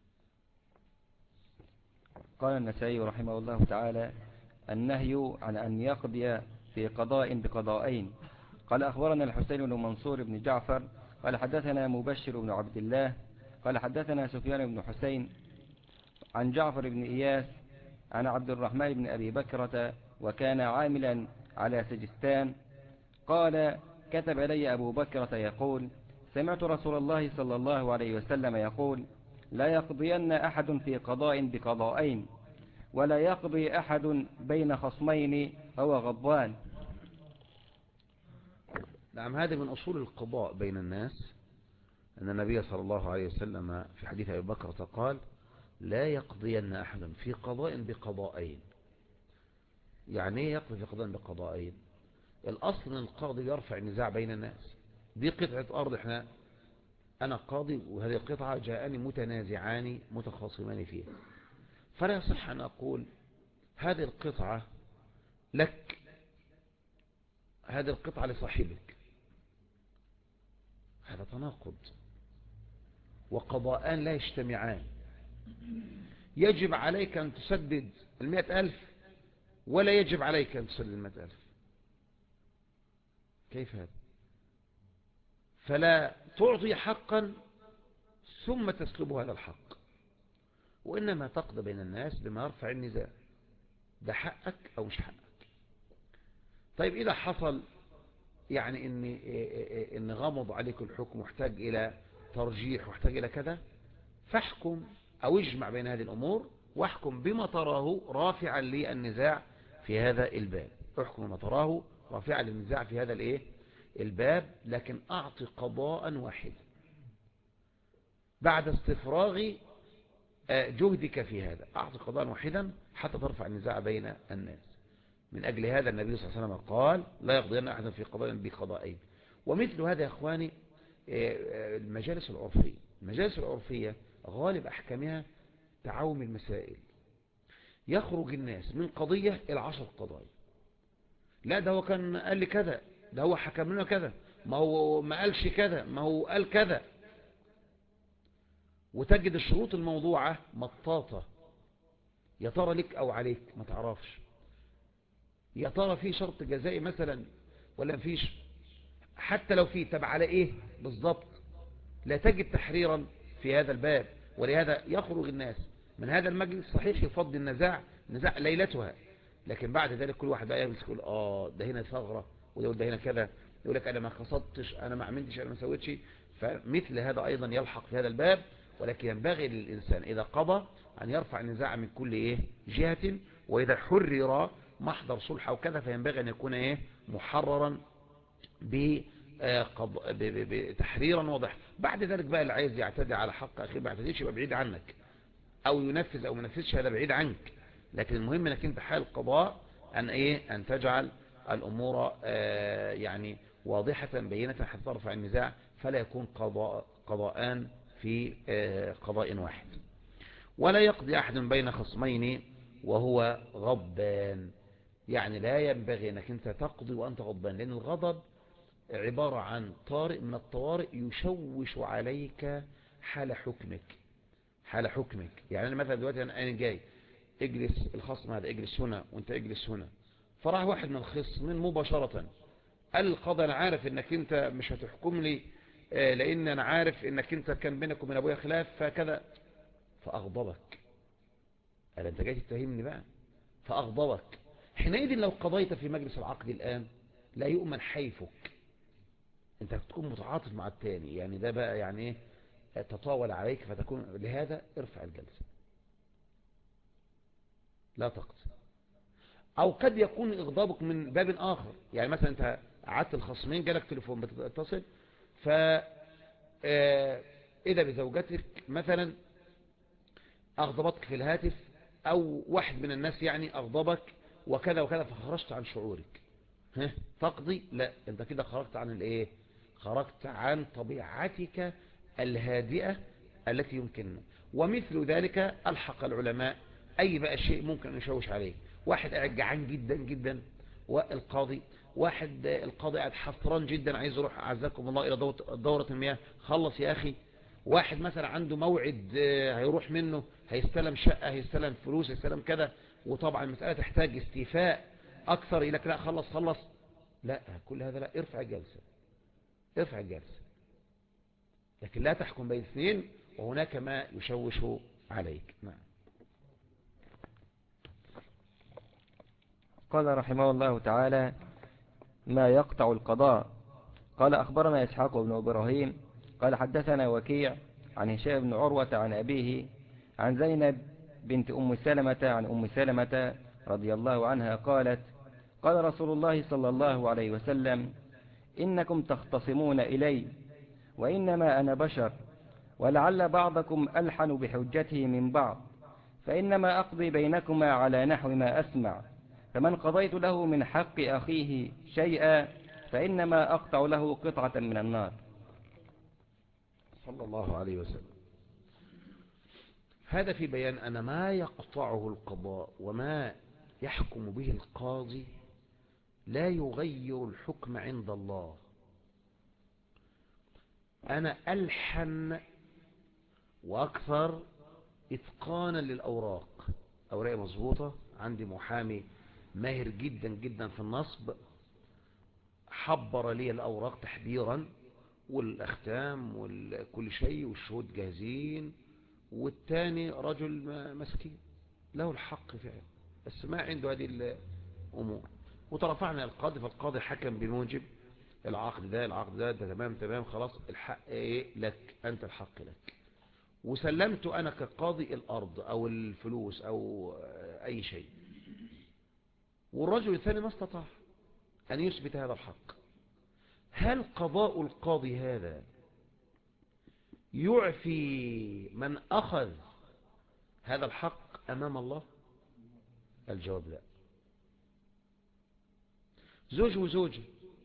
Speaker 2: قال النسائي رحمه الله تعالى: النهي عن أن يقضي في قضاء بقضاءين. قال أخبرنا الحسين بن منصور بن جعفر قال حدثنا مبشر بن عبد الله قال حدثنا سفيان بن حسين عن جعفر بن إياس عن عبد الرحمن بن أبي بكرة وكان عاملا على سجستان قال: كتب لي أبو بكرة يقول: سمعت رسول الله صلى الله عليه وسلم يقول: لا يقضين أحد في قضاء بقضاءين، ولا يقضي أحد بين خصمين هو غضبان.
Speaker 1: نعم، هذه من أصول القضاء بين الناس، أن النبي صلى الله عليه وسلم في حديث أبي بكرة قال: لا يقضين أحد في قضاء بقضاءين. يعني ايه يقضي في قضاء بقضاءين؟ الأصل أن القاضي يرفع النزاع بين الناس. دي قطعة أرض، أنا قاضي وهذه القطعة جاءني متنازعان متخاصمان فيها، فلا يصح أن أقول هذه القطعة لك، هذه القطعة لصاحبك. هذا تناقض، وقضاءان لا يجتمعان. يجب عليك أن تسدد 100,000 ولا يجب عليك أن تسدد 100,000. كيف هذا؟ فلا تعطي حقا ثم تسلب هذا الحق، وإنما تقضي بين الناس بما يرفع النزاع، ده حقك أو مش حقك. طيب إذا حصل يعني إن غمض عليك الحكم واحتاج إلى ترجيح واحتاج إلى كذا، فاحكم أو اجمع بين هذه الأمور واحكم بما تراه رافعا للنزاع في هذا الباب. احكم بما تراه رافعا للنزاع في هذا الباب، لكن أعطي قضاء واحد بعد استفراغ جهدك في هذا. أعطي قضاء واحدا حتى ترفع النزاع بين الناس. من أجل هذا النبي صلى الله عليه وسلم قال: لا يقضين أحد في قضاء بقضاءين. ومثل هذا يا إخواني المجالس العرفية. المجالس العرفية غالب أحكامها تعاوم المسائل، يخرج الناس من قضية إلى 10 قضايا. لا ده هو كان قال لي كذا، ده هو حكم لنا كذا، ما هو ما قالش كذا، ما هو قال كذا. وتجد الشروط الموضوعة مطاطة، يا ترى لك أو عليك ما تعرفش، يا ترى في شرط جزائي مثلا ولا مفيش، حتى لو في طب على ايه بالضبط. لا تجد تحريرا في هذا الباب. ولهذا يخرج الناس من هذا المجلس صحيح يفضي النزاع ليلتها، لكن بعد ذلك كل واحد بقى يمسك يقول ده هنا ثغرة، وده يقول ده هنا كذا، يقول لك انا ما خصدتش، انا ما عملتش، انا ما سويتش. فمثل هذا ايضا يلحق في هذا الباب. ولكن ينبغي للإنسان إذا قضى أن يرفع النزاع من كل جهة، وإذا حرر محضر صلح أو كذا فينبغي أن يكون محررا بتحريرا واضح. بعد ذلك بقى اللي عايز يعتدي على حق أخيه ما يعتديش، يبقى بعيد عنك، أو ينفذ أو ما ينفذش، هذا بعيد عنك. لكن المهم أنك أنت حال القضاء أن تجعل الأمور يعني واضحة بينة حتى ترفع النزاع، فلا يكون قضاءان في قضاء واحد. ولا يقضي أحد بين خصمين وهو غضبان. يعني لا ينبغي أنك أنت تقضي وأنت غضبان، لأن الغضب عبارة عن طارئ من الطوارئ يشوش عليك حال حكمك. حال حكمك يعني أنا مثلا دلوقتي أنا جاي اجلس، الخصم هذا اجلس هنا وانت اجلس هنا، فراح واحد من الخصمين مباشرة قال القاضي أنا عارف أنك أنت مش هتحكم لي لأن أنا عارف أنك أنت كان بينك وبين أبويا خلاف فكذا، فأغضبك. قال أنت جاي تتهمني بقى، فأغضبك. حينئذ لو قضيت في مجلس العقد الآن لا يؤمن حيفك، أنت تكون متعاطف مع التاني، يعني ده بقى يعني إيه، تطاول عليك فتكون لهذا ارفع الجلسة لا تقضي. أو قد يكون إغضابك من باب آخر، يعني مثلا أنت قعدت الخصمين جالك تليفون بتتصل ف إذا بزوجتك مثلا أغضبتك في الهاتف، أو واحد من الناس يعني أغضبك وكذا وكذا، فخرجت عن شعورك، ها تقضي؟ لا، أنت كده خرجت عن الإيه، خرجت عن طبيعتك الهادئة التي يمكن. ومثل ذلك ألحق العلماء أي بقى شيء ممكن أن يشوش عليه. واحد قاعد جعان جدا جدا والقاضي، واحد القاضي قاعد حفران جدا عايز يروح عزكم الله إلى دورة المياه، خلص يا أخي. واحد مثلا عنده موعد هيروح منه، هيستلم شقة، هيستلم فلوس، هيستلم كذا، وطبعا المسألة تحتاج استيفاء أكثر، يقول لك لا خلص خلص. لا، كل هذا لا، ارفع الجلسة، ارفع الجلسة، لكن لا تحكم بين اثنين وهناك ما يشوش عليك. نعم.
Speaker 2: قال رحمه الله تعالى: ما يقطع القضاء. قال أخبرنا إسحاق بن إبراهيم قال حدثنا وكيع عن هشام بن عروة عن أبيه عن زينب بنت أم سلمة عن أم سلمة رضي الله عنها قالت: قال رسول الله صلى الله عليه وسلم: إنكم تختصمون إلي وإنما أنا بشر، ولعل بعضكم ألحن بحجته من بعض، فإنما أقضي بينكما على نحو ما أسمع، فمن قضيت له من حق أخيه شيئا فإنما أقطع له قطعة من النار.
Speaker 1: صلى الله عليه وسلم. هذا في بيان أن ما يقطعه القضاء وما يحكم به القاضي لا يغير الحكم عند الله. أنا ألحن وأكثر إتقانا للأوراق، أوراق مظبوطة، عندي محامي ماهر جدا جدا في النصب، حبر لي الأوراق تحبيرا والأختام وكل شيء والشهود جاهزين، والتاني رجل مسكين له الحق فعلا بس ما عنده هذه الأمور، وترفعنا القاضي، فالقاضي حكم بموجب العقد ده، العقد ده تمام تمام خلاص، الحق ايه لك، أنت الحق لك، وسلمت أنا كقاضي الأرض أو الفلوس أو أي شيء، والرجل الثاني ما استطاع أن يثبت هذا الحق. هل قضاء القاضي هذا يعفي من أخذ هذا الحق أمام الله؟ الجواب لا. زوج وزوجة،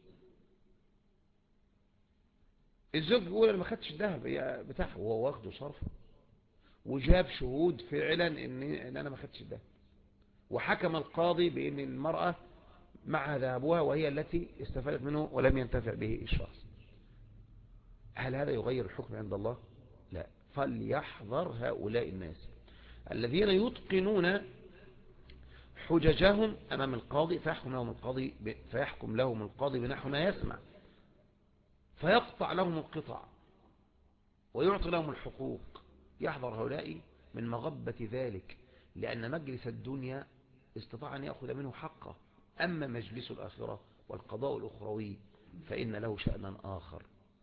Speaker 1: الزوج بيقول أنا ما خدتش الذهب بتاعه وهو واخده صرفه، وجاب شهود فعلا إن أنا ما خدتش الذهب، وحكم القاضي بأن المرأة مع ذهبها وهي التي استفادت منه ولم ينتفع به الشخص. هل هذا يغير الحكم عند الله؟ لا. فليحذر هؤلاء الناس الذين يتقنون حججهم أمام القاضي، فيحكم لهم القاضي بنحو ما يسمع، فيقطع لهم القطع ويعطي لهم الحقوق. يحذر هؤلاء من مغبة ذلك، لأن مجلس الدنيا استطاع أن يأخذ منه حقه، أما مجلس الآخرة والقضاء الأخروي فإن له شأنا آخر.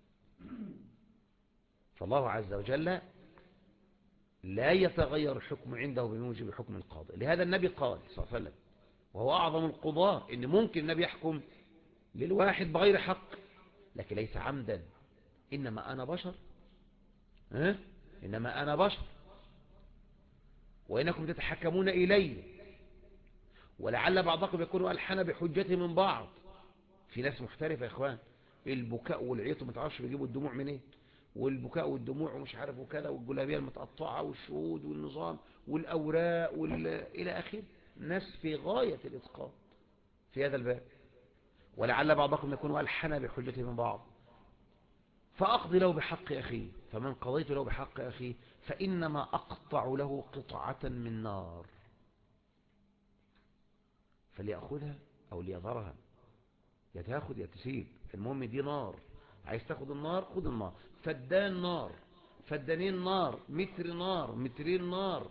Speaker 1: فالله عز وجل لا يتغير الحكم عنده بموجب حكم القاضي. لهذا النبي قال صلى الله عليه وسلم، وهو أعظم القضاة، إن ممكن النبي يحكم للواحد بغير حق لكن ليس عمدا. إنما أنا بشر، إنما أنا بشر وإنكم تتحكمون إلي، ولعل بعضكم يكون ألحن بحجته من بعض. في ناس محترفة يا إخوان، البكاء والعيط ما تعرفش بيجيبوا الدموع منين، والبكاء والدموع ومش عارف وكذا، والجلابية المتقطعة والشهود والنظام والأوراق إلى آخر. ناس في غاية الإتقان في هذا الباب، ولعل بعضكم يكون ألحن بحجة من بعض. فأقضي له بحق أخيه، فمن قضيت له بحق أخيه فإنما أقطع له قطعة من نار، فليأخذها أو ليظهرها، يتاخد يتسيب، المهم دي نار. عايز تاخد النار خد النار، فدان نار، فدانين نار، متر نار، مترين نار،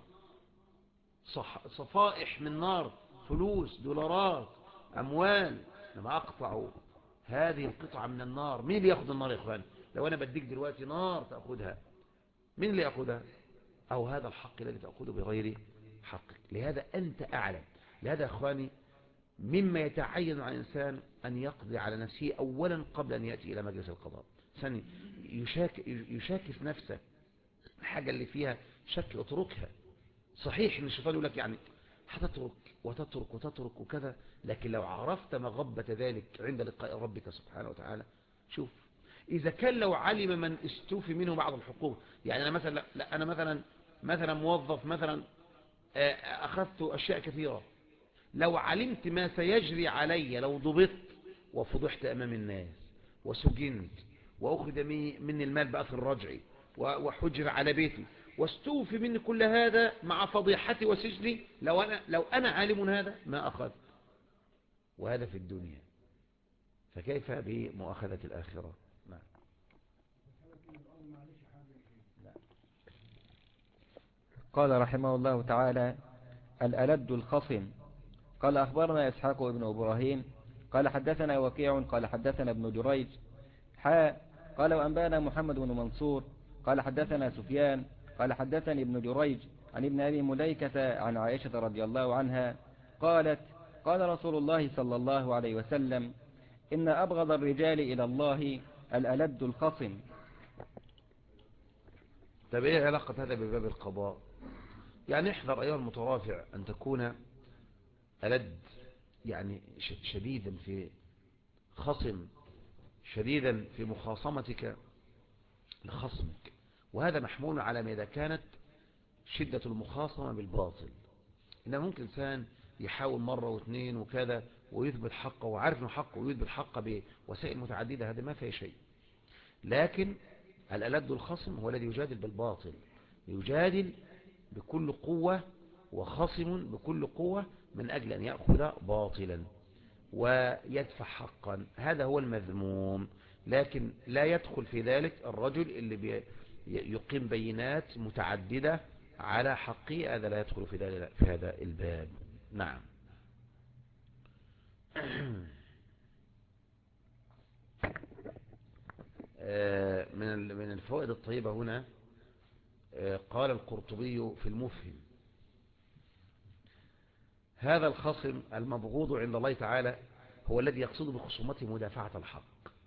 Speaker 1: صفائح من نار، فلوس، دولارات، أموال. لما أقطع هذه القطعة من النار، مين اللي يأخذ النار يا إخوان؟ لو أنا بديك دلوقتي نار تأخذها، مين اللي يأخذها؟ أو هذا الحق الذي تأخذه بغير حقك. لهذا أنت أعلم. لهذا يا إخواني مما يتعين على الإنسان أن يقضي على نفسه أولا قبل أن يأتي إلى مجلس القضاء. ثانيا يشاكس نفسه الحاجة اللي فيها شك اتركها. صحيح ان الشيطان يقول لك يعني هتترك وتترك وتترك وكذا، لكن لو عرفت مغبة ذلك عند لقاء ربك سبحانه وتعالى، شوف إذا كان لو علم من استوفي منه بعض الحقوق. يعني أنا مثلا لا أنا مثلا موظف مثلا، أخذت أشياء كثيرة، لو علمت ما سيجري علي لو ضبطت وفضحت أمام الناس وسجنت وأخذ مني المال بأثر رجعي وحجر على بيتي واستوفي مني كل هذا مع فضيحتي وسجني، لو أنا عالم هذا ما أخذت. وهذا في الدنيا، فكيف بمؤاخذة الآخرة؟ نعم.
Speaker 2: قال رحمه الله تعالى: الألد الخصم. قال أخبرنا إسحاق بن إبراهيم قال حدثنا وكيع قال حدثنا ابن جريج قال وأنبانا محمد بن منصور قال حدثنا سفيان قال حدثني ابن جريج عن ابن أبي مليكة عن عائشة رضي الله عنها قالت: قال رسول الله صلى الله عليه وسلم: إن أبغض الرجال إلى الله الألد الخصم.
Speaker 1: طب إيه علاقة هذا بباب القضاء؟ يعني احذر أيها المترافع أن تكون ألد، يعني شديدا في خصم، شديدا في مخاصمتك لخصمك. وهذا محمول على ما إذا كانت شدة المخاصمة بالباطل. إنه ممكن إنسان يحاول مرة واثنين وكذا ويثبت حقه وعارف أنه حقه ويثبت حقه بوسائل متعددة، هذا ما فيه شيء. لكن الألد الخصم هو الذي يجادل بالباطل، يجادل بكل قوة وخصم بكل قوة من أجل أن يأخذ باطلا ويدفع حقا. هذا هو المذموم. لكن لا يدخل في ذلك الرجل اللي يقيم بينات متعددة على حقه، هذا لا يدخل في هذا الباب. نعم. من الفوائد الطيبة هنا قال القرطبي في المفهم: هذا الخصم المبغوض عند الله تعالى هو الذي يقصد بخصومته مدافعة الحق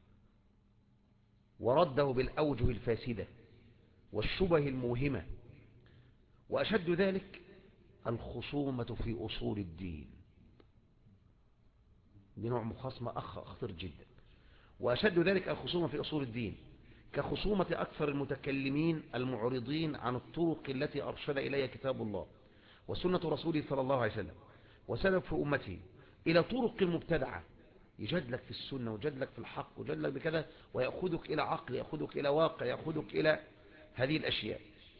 Speaker 1: ورده بالأوجه الفاسدة والشبه الموهمة، وأشد ذلك الخصومة في أصول الدين. دي نوع مخاصمة خطير جدا. وأشد ذلك الخصومة في أصول الدين كخصومة أكثر المتكلمين المعرضين عن الطرق التي أرشد إليها كتاب الله وسنة رسوله صلى الله عليه وسلم وسلف أمته إلى طرق المبتدعة. يجادلك في السنة ويجادلك في الحق ويجادلك بكذا، ويأخذك إلى عقل، يأخذك إلى واقع، يأخذك إلى هذه الأشياء،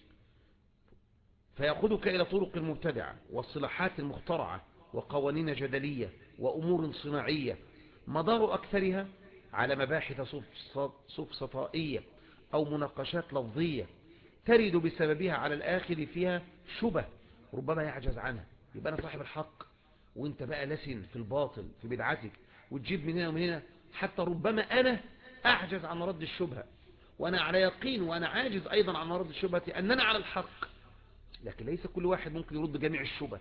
Speaker 1: فيأخذك إلى طرق المبتدعة والصلاحات المخترعة وقوانين جدلية وأمور صناعية مدار أكثرها على مباحث سفسطائية أو مناقشات لفظية ترد بسببها على الآخر فيها شبه ربما يعجز عنها. يبقى أنا صاحب الحق وانت بقى لسن في الباطل في بدعتك، وتجيب من هنا ومن هنا، حتى ربما أنا أعجز عن رد الشبهة، وأنا على يقين وأنا عاجز أيضا عن رد الشبهة أننا على الحق. لكن ليس كل واحد ممكن يرد جميع الشبه.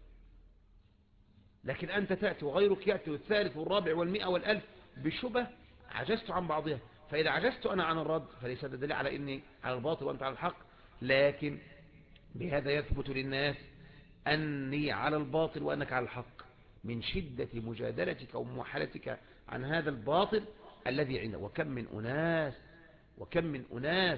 Speaker 1: لكن أنت تأتي وغيرك يأتي والثالث والرابع والمئة والألف بشبه عجزت عن بعضها. فإذا عجزت أنا عن الرد فليس دليل على إني على الباطل وأنت على الحق، لكن بهذا يثبت للناس أني على الباطل وأنك على الحق من شدة مجادلتك ومحالتك عن هذا الباطل الذي عندك. وكم من أناس وكم من أناس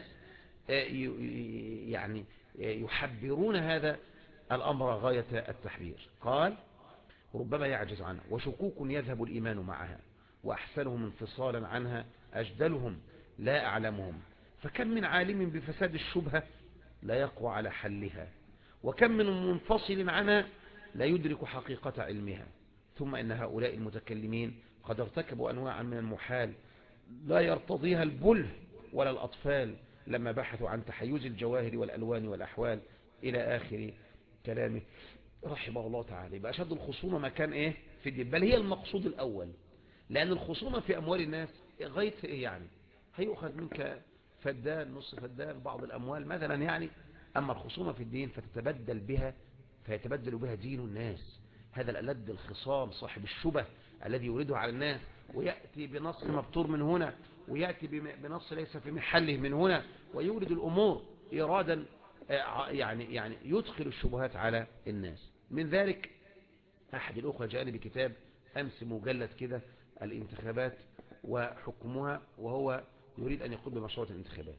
Speaker 1: يعني يحبرون هذا الأمر غاية التحبير. قال ربما يعجز عنها، وشكوك يذهب الإيمان معها، وأحسنهم انفصالا عنها أجدلهم لا أعلمهم. فكم من عالم بفساد الشبهة لا يقوى على حلها، وكم من منفصل عنها لا يدرك حقيقة علمها. ثم إن هؤلاء المتكلمين قد ارتكبوا أنواعا من المحال لا يرتضيها البله ولا الأطفال، لما بحثوا عن تحيز الجواهر والألوان والأحوال إلى آخر كلامه رحمه الله تعالى. يبقى أشد الخصومة ما كان إيه في الدين، بل هي المقصود الأول، لأن الخصومة في أموال الناس غاية إيه يعني؟ هيؤخذ منك فدان، نص فدان، بعض الأموال مثلا يعني. أما الخصومة في الدين فتتبدل بها، فيتبدل بها دين الناس. هذا الألد الخصام صاحب الشبه الذي يريده على الناس، ويأتي بنص مبتور من هنا، ويأتي بنص ليس في محله من هنا، ويورد الأمور إرادا يعني يدخل الشبهات على الناس. من ذلك أحد الأخوة جاءني بكتاب أمس مجلد كده، الانتخابات وحكمها، وهو يريد أن يقوم بمشروع الانتخابات.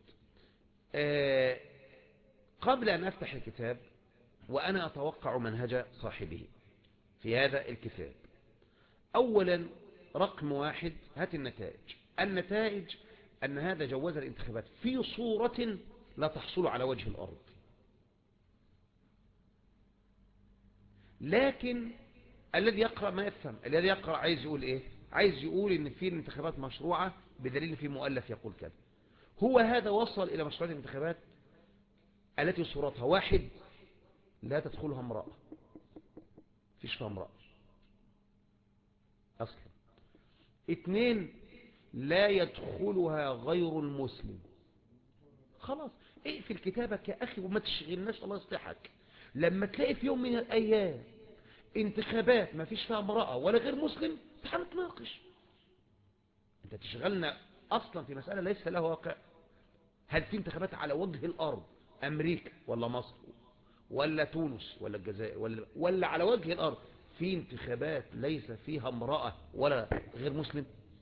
Speaker 1: قبل أن أفتح الكتاب وأنا أتوقع منهج صاحبه في هذا الكتاب، أولا رقم واحد، هات النتائج أن هذا جواز الانتخابات في صورة لا تحصل على وجه الأرض. لكن الذي يقرأ ما يفهم، الذي يقرأ عايز يقول إيه؟ عايز يقول إن في الانتخابات مشروعة بدليل في مؤلف يقول كذا. هو هذا وصل إلى مشروعات الانتخابات التي صورتها واحد لا تدخلها امرأة، فيش فيها امرأة أصلا. اثنين لا يدخلها غير المسلم. خلاص اقفل كتابك يا أخي وما تشغلناش، الله يصلحك. لما تلاقي في يوم من الأيام انتخابات ما فيش فيها امرأة ولا غير مسلم، هنتناقش. انت تشغلنا اصلا في مسألة ليس لها واقع. هل في انتخابات على وجه الارض، امريكا ولا مصر ولا تونس ولا الجزائر ولا على وجه الارض في انتخابات ليس فيها امرأة ولا غير مسلم؟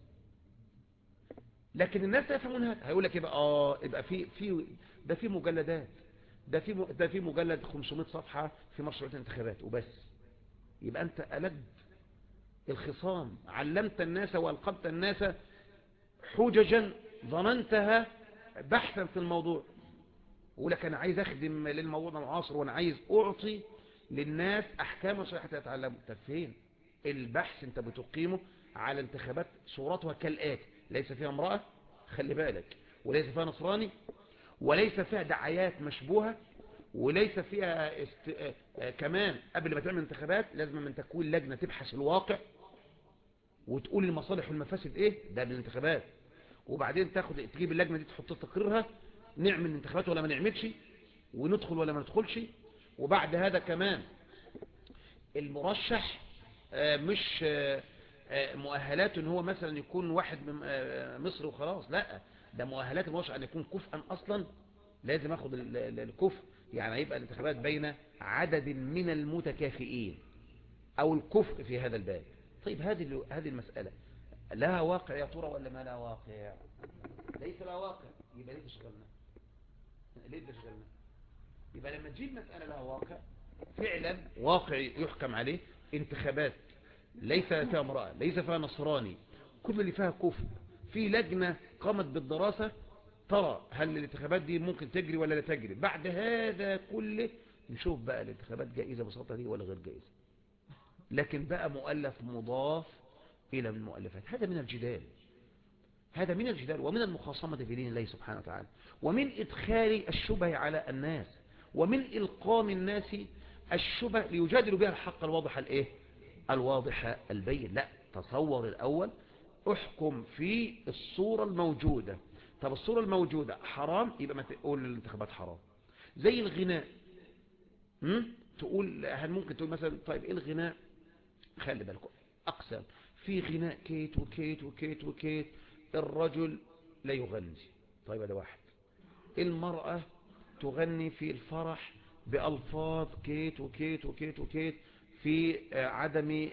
Speaker 1: لكن الناس لا يفهمون هذا. هيقول لك يبقى في ده في مجلدات، ده في مجلد 500 صفحة في مشروع الانتخابات وبس. يبقى انت ألد الخصام، علمت الناس والقبت الناس حججا ظننتها بحثا في الموضوع. يقول لك انا عايز اخدم للموضوع المعاصر، وانا عايز اعطي للناس احكام صحيحه يتعلموا. طب فين البحث؟ انت بتقيمه على انتخابات صورتها كالاتي: ليس فيها امراه، خلي بالك، وليس فيها نصراني، وليس فيها دعايات مشبوهه، وليس فيها كمان قبل ما تعمل انتخابات لازم من تكوين لجنه تبحث الواقع وتقول المصالح والمفاسد ايه، ده بالانتخابات. وبعدين تجيب اللجنة دي تحط تقريرها، نعمل انتخابات ولا ما نعملش، وندخل ولا ما ندخلش. وبعد هذا كمان المرشح مش مؤهلاته ان هو مثلا يكون واحد من مصر وخلاص، لا، ده مؤهلات المرشح ان يكون كفءا اصلا، لازم اخد الكفء. يعني هيبقى الانتخابات بين عدد من المتكافئين او الكفء في هذا الباب. طيب هذه المسألة لها واقع يا ترى ولا ما لها واقع؟ ليس لها واقع. يبقى ليه تشغلنا؟ يبقى لما تجيب مسألة لها واقع فعلا واقع يحكم عليه، انتخابات ليس فيها امرأة، ليس فيها نصراني، كل اللي فيها كفر، في لجنة قامت بالدراسة ترى هل الانتخابات دي ممكن تجري ولا لا تجري. بعد هذا كله نشوف بقى الانتخابات جائزة ببساطة دي ولا غير جائزة. لكن بقى مؤلف مضاف إلى من المؤلفات، هذا من الجدال، هذا من الجدال ومن المخاصمة في دين الله سبحانه وتعالى، ومن إدخال الشبه على الناس، ومن إلقام الناس الشبه ليجادلوا بها الحق الواضح الواضح البين. لا، تصور الأول، احكم في الصورة الموجودة. طب الصورة الموجودة حرام، يبقى ما تقول الانتخابات حرام. زي الغناء، تقول هل ممكن تقول مثلا طيب ايه الغناء؟ خلي بالكم أقسم، في غناء كيت وكيت وكيت وكيت، الرجل لا يغني، طيب هذا واحد. المرأة تغني في الفرح بألفاظ كيت وكيت وكيت وكيت في عدم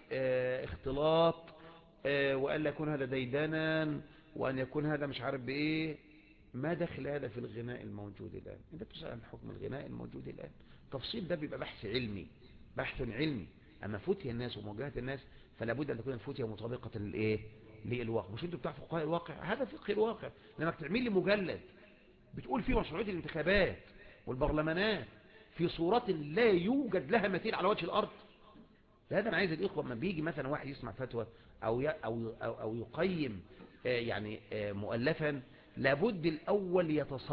Speaker 1: اختلاط، وأن يكون هذا ديدانا، وأن يكون هذا مش عارف بإيه. ما دخل هذا في الغناء الموجود الآن؟ انت بتسأل عن حكم الغناء الموجود الآن. تفصيل ده بيبقى بحث علمي، بحث علمي. أما فتية الناس ومواجهة الناس فلا بد أن تكون الفتية مطابقة للإيه؟ للواقع. مش انتوا بتاع فقهاء الواقع؟ هذا فقه الواقع. لما تعمل لي مجلد بتقول فيه مشروعية الانتخابات والبرلمانات في صورات لا يوجد لها مثيل على وجه الأرض، هذا أنا عايز الإخوة لما بيجي مثلا واحد يسمع فتوى أو يقيم يعني مؤلفا، لابد الأول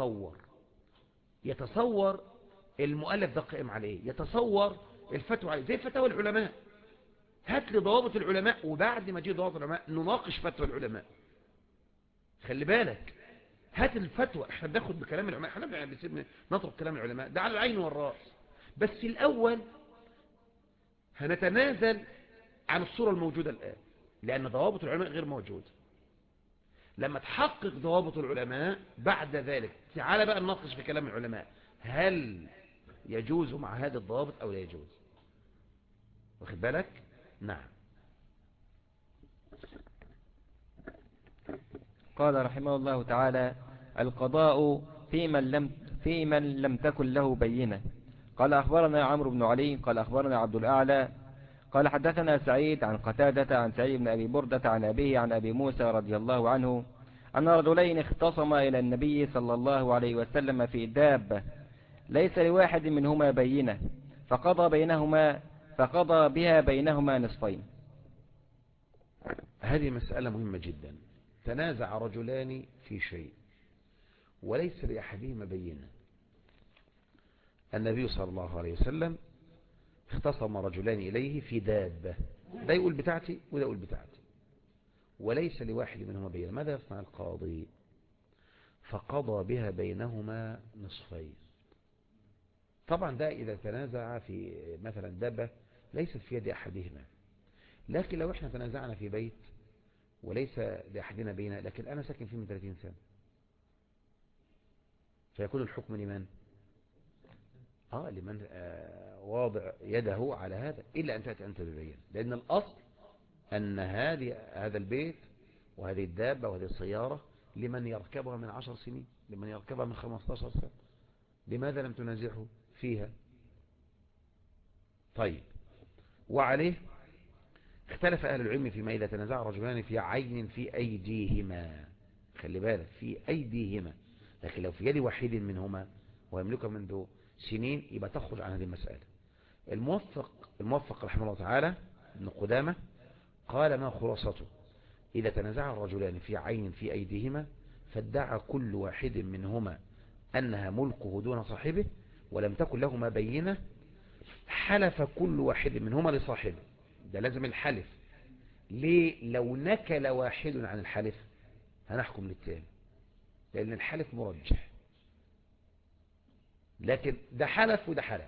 Speaker 1: يتصور المؤلف ده قائم عليه، يتصور الفتوى عليه زي فتاوى العلماء. هات لي ضوابط العلماء، وبعد ما تجي ضوابط العلماء نناقش فتوى العلماء. خلي بالك، هات الفتوى، احنا بناخد بكلام العلماء، احنا نترك كلام العلماء ده على العين والرأس، بس الأول هنتنازل عن الصورة الموجودة الآن، لأن ضوابط العلماء غير موجودة. لما تحقق ضوابط العلماء بعد ذلك تعال بقى نناقش في كلام العلماء، هل يجوز مع هذه الضوابط أو لا يجوز. واخد بالك؟ نعم.
Speaker 2: قال رحمه الله تعالى: القضاء في من لم تكن له بينة. قال أخبرنا عمرو بن علي قال أخبرنا عبد الأعلى قال حدثنا سعيد عن قتادة عن سعيد بن أبي بردة عن أبيه عن أبي موسى رضي الله عنه أن رجلين اختصما إلى النبي صلى الله عليه وسلم في دابة ليس لواحد منهما بينة، فقضى بها بينهما نصفين.
Speaker 1: هذه مسألة مهمة جدا. تنازع رجلان في شيء وليس لأحدهما بينة. النبي صلى الله عليه وسلم اختصم رجلان إليه في دابة، ده يقول بتاعتي وده يقول بتاعتي، وليس لواحد منهما بينة. ماذا يصنع القاضي؟ فقضى بها بينهما نصفين. طبعا ده إذا تنازع في مثلا دابة ليست في يد أحدهما، لكن لو احنا تنازعنا في بيت وليس لأحدنا بينة، لكن أنا ساكن فيه من 30 سنة، فيكون الحكم لمن؟ لمن واضع يده على هذا، إلا أن تأتي أنت ببينة، لأن الأصل أن هذا البيت وهذه الدابة وهذه السيارة لمن يركبها من 10 سنين، لمن يركبها من 15 سنة. لماذا لم تنازعه فيها؟ طيب، وعليه اختلف أهل العلم فيما إذا تنازع رجلان في عين في أيديهما. خلي بالك، في أيديهما، لكن لو في يد واحد منهما ويملكها منذ سنين يبقى تخرج عن هذه المسألة. الموفق رحمه الله تعالى ابن قدامة قال: ما خلاصته؟ إذا تنازع الرجلان في عين في أيديهما فادعى كل واحد منهما أنها ملكه دون صاحبه ولم تكن لهما بينة، حلف كل واحد منهما لصاحبه. ده لازم الحلف. ليه؟ لو نكل واحد عن الحلف هنحكم للتاني، لأن الحلف مرجح، لكن ده حلف وده حلف.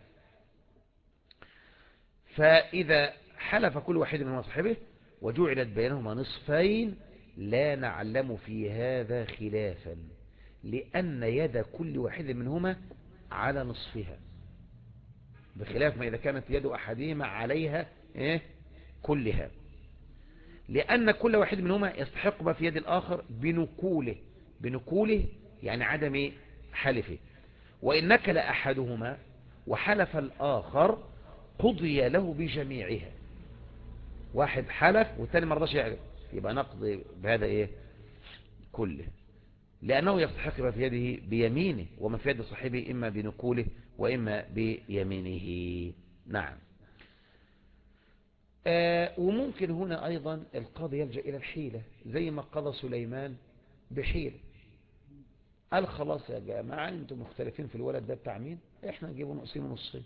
Speaker 1: فإذا حلف كل واحد منهما صاحبه وجعلت بينهما نصفين لا نعلم في هذا خلافا، لأن يد كل واحد منهما على نصفها، بخلاف ما إذا كانت يد أحدهما عليها كلها، لأن كل واحد منهما يستحق ما في يد الآخر بنكوله يعني عدم حلفه. وإن نكل أحدهما وحلف الآخر قضي له بجميعها. واحد حلف والثاني ما رضاش يحلف، يبقى نقضي بهذا كله، لأنه يستحق ما في يده بيمينه، وما في يد صاحبه إما بنكوله وإما بيمينه. نعم. وممكن هنا أيضا القاضي يلجأ إلى الحيلة، زي ما قضى سليمان بحيلة. قال: خلاص يا جماعة انتم مختلفين في الولد ده بتاع مين، احنا نجيبه نقسمه نصين.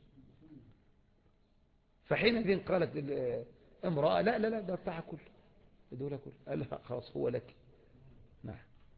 Speaker 1: فحينئذ قالت امرأة: لا لا لا، ده بتاعها كله، ادوله كله. قال لها: خلاص هو لك. نعم.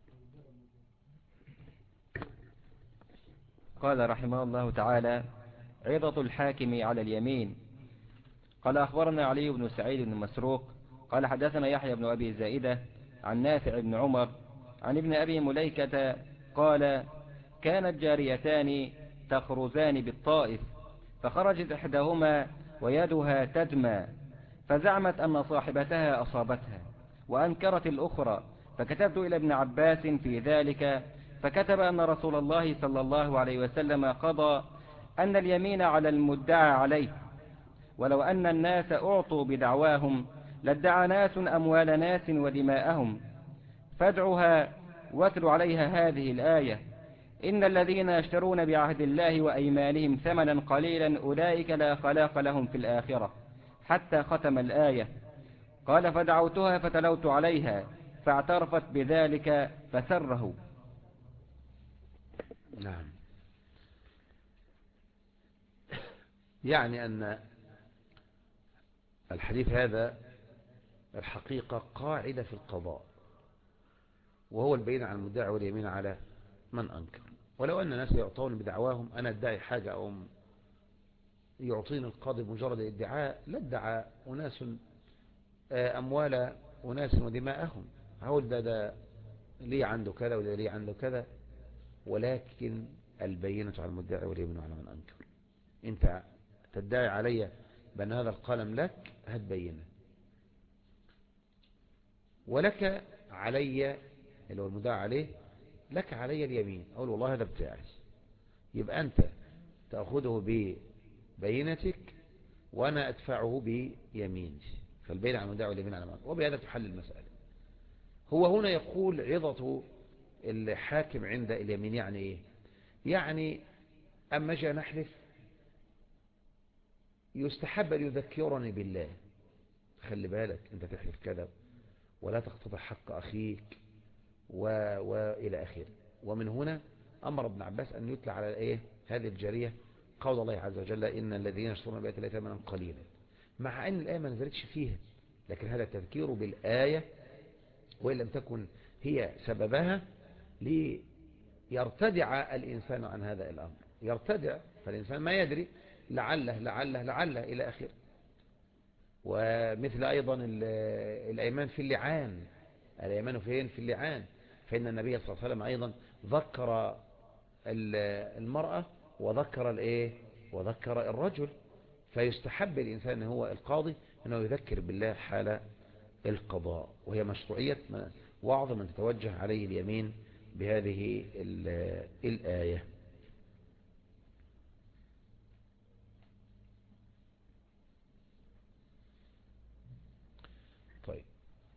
Speaker 2: قال رحمه الله تعالى: عظة الحاكم على اليمين. قال أخبرنا علي بن سعيد بن مسروق قال حدثنا يحيى بن أبي زائدة عن نافع بن عمر عن ابن أبي مليكة قال: كانت جاريتان تخرزان بالطائف، فخرجت إحداهما ويدها تدمى، فزعمت أن صاحبتها أصابتها، وأنكرت الأخرى، فكتبت إلى ابن عباس في ذلك، فكتب أن رسول الله صلى الله عليه وسلم قضى أن اليمين على المدعى عليه، ولو أن الناس أعطوا بدعواهم لادعى ناس أموال ناس ودماءهم، فادعها واتل عليها هذه الآية: إن الذين يشترون بعهد الله وأيمانهم ثمنا قليلا أولئك لا خلاق لهم في الآخرة، حتى ختم الآية. قال: فدعوتها فتلوت عليها فاعترفت بذلك فسره.
Speaker 1: نعم. يعني أن الحديث هذا الحقيقة قاعدة في القضاء، وهو البين عن المدعي واليمين على من أنكر. ولو أن الناس يعطون بدعواهم، أنا ادعي حاجة أو يعطيني القاضي بمجرد الادعاء، لا ادعى أناس أموال أناس ودماءهم، هقول ده ليه عنده كذا وده ليه عنده كذا، ولكن البينة على المدعي واليمين على من أنكر. أنت تدعي علي بأن هذا القلم لك، هتبينه، ولك علي اللي هو المدعى عليه، لك علي اليمين، أقول والله هذا بتاعي، يبقى أنت تأخذه ببينتك وأنا أدفعه بيميني، فالبين على المدعي واليمين على من أنكر، وبهذا تحل المسألة. هو هنا يقول عظة الحاكم عند اليمين يعني إيه؟ يعني أما جاء نحلف يستحب أن يذكرني بالله، خلي بالك أنت تحلف كذا ولا تقتطع حق أخيك وإلى آخره. ومن هنا أمر ابن عباس أن يتلى على إيه هذه الجارية قول الله عز وجل: إن الذين يشترون بآيات الله ثمنا قليلا، مع أن الآية ما نزلتش فيها، لكن هذا التذكير بالآية، وإن لم تكن هي سببها، ليرتدع الإنسان عن هذا الأمر، يرتدع، فالإنسان ما يدري، لعله لعله لعله إلى آخره. ومثل أيضا الأيمان في اللعان، الأيمان فين؟ في اللعان، فإن النبي صلى الله عليه وسلم أيضا ذكر المرأة وذكر الإيه وذكر الرجل، فيستحب الإنسان هو القاضي أنه يذكر بالله حال القضاء، وهي مشروعية وعظ من تتوجه عليه اليمين بهذه الآية. طيب.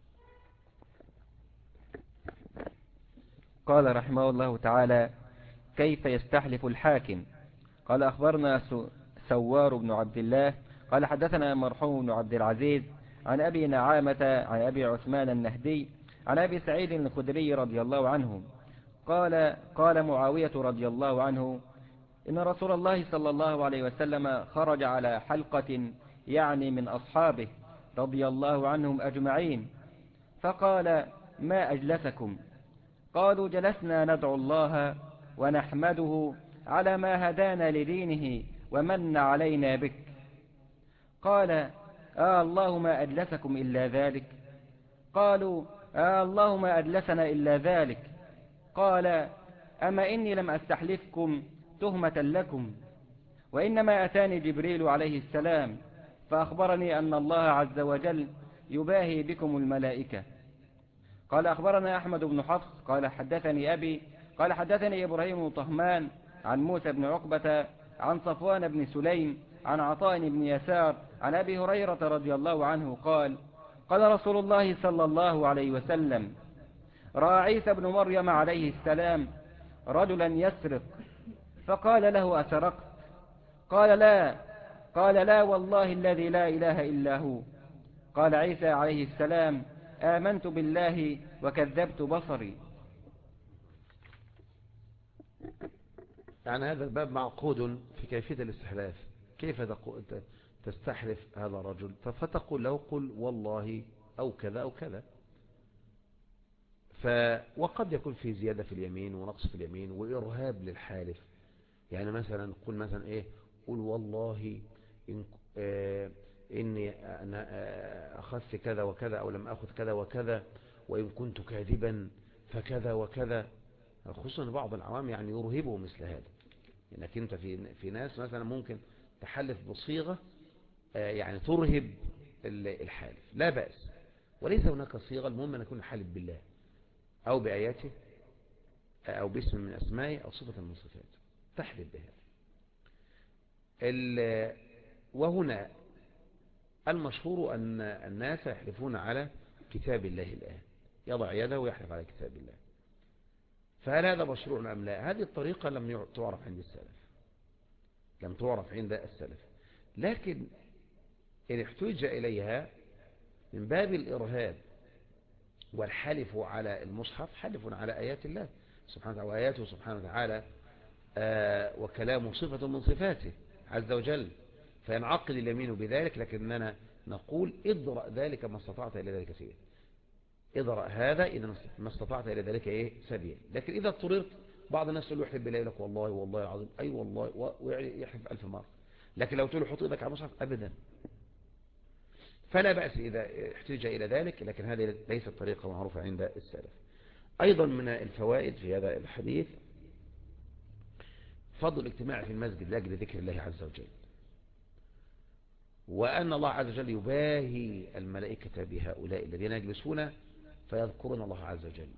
Speaker 2: قال رحمه الله تعالى: كيف يستحلف الحاكم؟ قال: أخبرنا سوار بن عبد الله قال: حدثنا مرحوم بن عبد العزيز عن أبي نعامة عن أبي عثمان النهدي عن أبي سعيد الخدري رضي الله عنه قال معاوية رضي الله عنه: إن رسول الله صلى الله عليه وسلم خرج على حلقة، يعني من أصحابه رضي الله عنهم أجمعين، فقال: ما أجلسكم؟ قالوا: جلسنا ندعو الله ونحمده على ما هدانا لدينه ومن علينا بك. قال: الله ما أجلسكم إلا ذلك؟ قالوا: الله ما أجلسنا إلا ذلك. قال: أما إني لم أستحلفكم تهمة لكم، وإنما أتاني جبريل عليه السلام فأخبرني أن الله عز وجل يباهي بكم الملائكة. قال: أخبرنا أحمد بن حفص قال: حدثني أبي قال: حدثني إبراهيم بن طهمان عن موسى بن عقبة عن صفوان بن سليم عن عطاء بن يسار عن أبي هريرة رضي الله عنه قال: قال رسول الله صلى الله عليه وسلم: رأى عيسى بن مريم عليه السلام رجلا يسرق، فقال له: أسرقت؟ قال: لا. قال: لا والله الذي لا إله إلا هو. قال عيسى عليه السلام: آمنت بالله وكذبت بصري.
Speaker 1: يعني هذا الباب معقود في كيفية الاستحلاف، كيف تستحلف هذا الرجل، فتقول له: قل والله أو كذا أو كذا. وقد يكون في زيادة في اليمين ونقص في اليمين وإرهاب للحالف، يعني مثلا قل مثلا إيه، قل والله إني أنا أخذت كذا وكذا أو لم أخذ كذا وكذا، وإن كنت كاذبا فكذا وكذا، خصوصا بعض العوام يعني يرهبوا مثل هذا، انك انت في ناس مثلا ممكن تحلف بصيغة يعني ترهب الحالف، لا بأس، وليس هناك صيغة، المهم ان يكون حالف بالله او بآياته أو باسم من أسمائه أو صفة من صفاته تحلف بها. وهنا المشهور أن الناس يحلفون على كتاب الله الآن، يضع يده ويحلف على كتاب الله. فهل هذا مشروع أم لا؟ هذه الطريقة لم تعرف عند السلف، لم تعرف عند السلف، لكن إن احتج إليها من باب الإرهاب والحلف على المصحف، حلف على آيات الله سبحانه وتعالى، وآياته سبحانه وتعالى وكلامه صفة من صفاته عز وجل، فينعقد اليمين بذلك. لكننا نقول اضرأ ذلك ما استطعت إلى ذلك سبيل، اضرأ هذا إذا ما استطعت إلى ذلك سبيل. لكن إذا اضطررت، بعض الناس يقول يحلف بالله، لك والله والله العظيم أي والله، ويحلف 1000 مرة. لكن لو تقول له حط إيدك على المصحف أبدا، فلا بأس إذا احتج إلى ذلك، لكن هذه ليست طريقة معروفة عند السلف. أيضا من الفوائد في هذا الحديث فضل الاجتماع في المسجد لأجل ذكر الله عز وجل، وأن الله عز وجل يباهي الملائكة بهؤلاء الذين يجلسون فيذكرون الله عز وجل.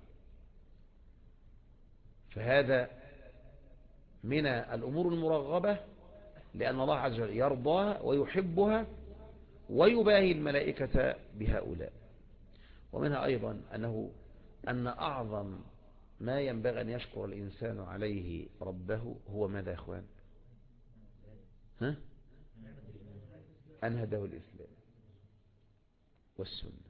Speaker 1: فهذا من الأمور المرغبة، لأن الله عز وجل يرضاها ويحبها ويباهي الملائكة بهؤلاء. ومنها أيضا أن أعظم ما ينبغي أن يشكر الإنسان عليه ربه هو ماذا يا أخوان؟ أن هداه الإسلام والسنة،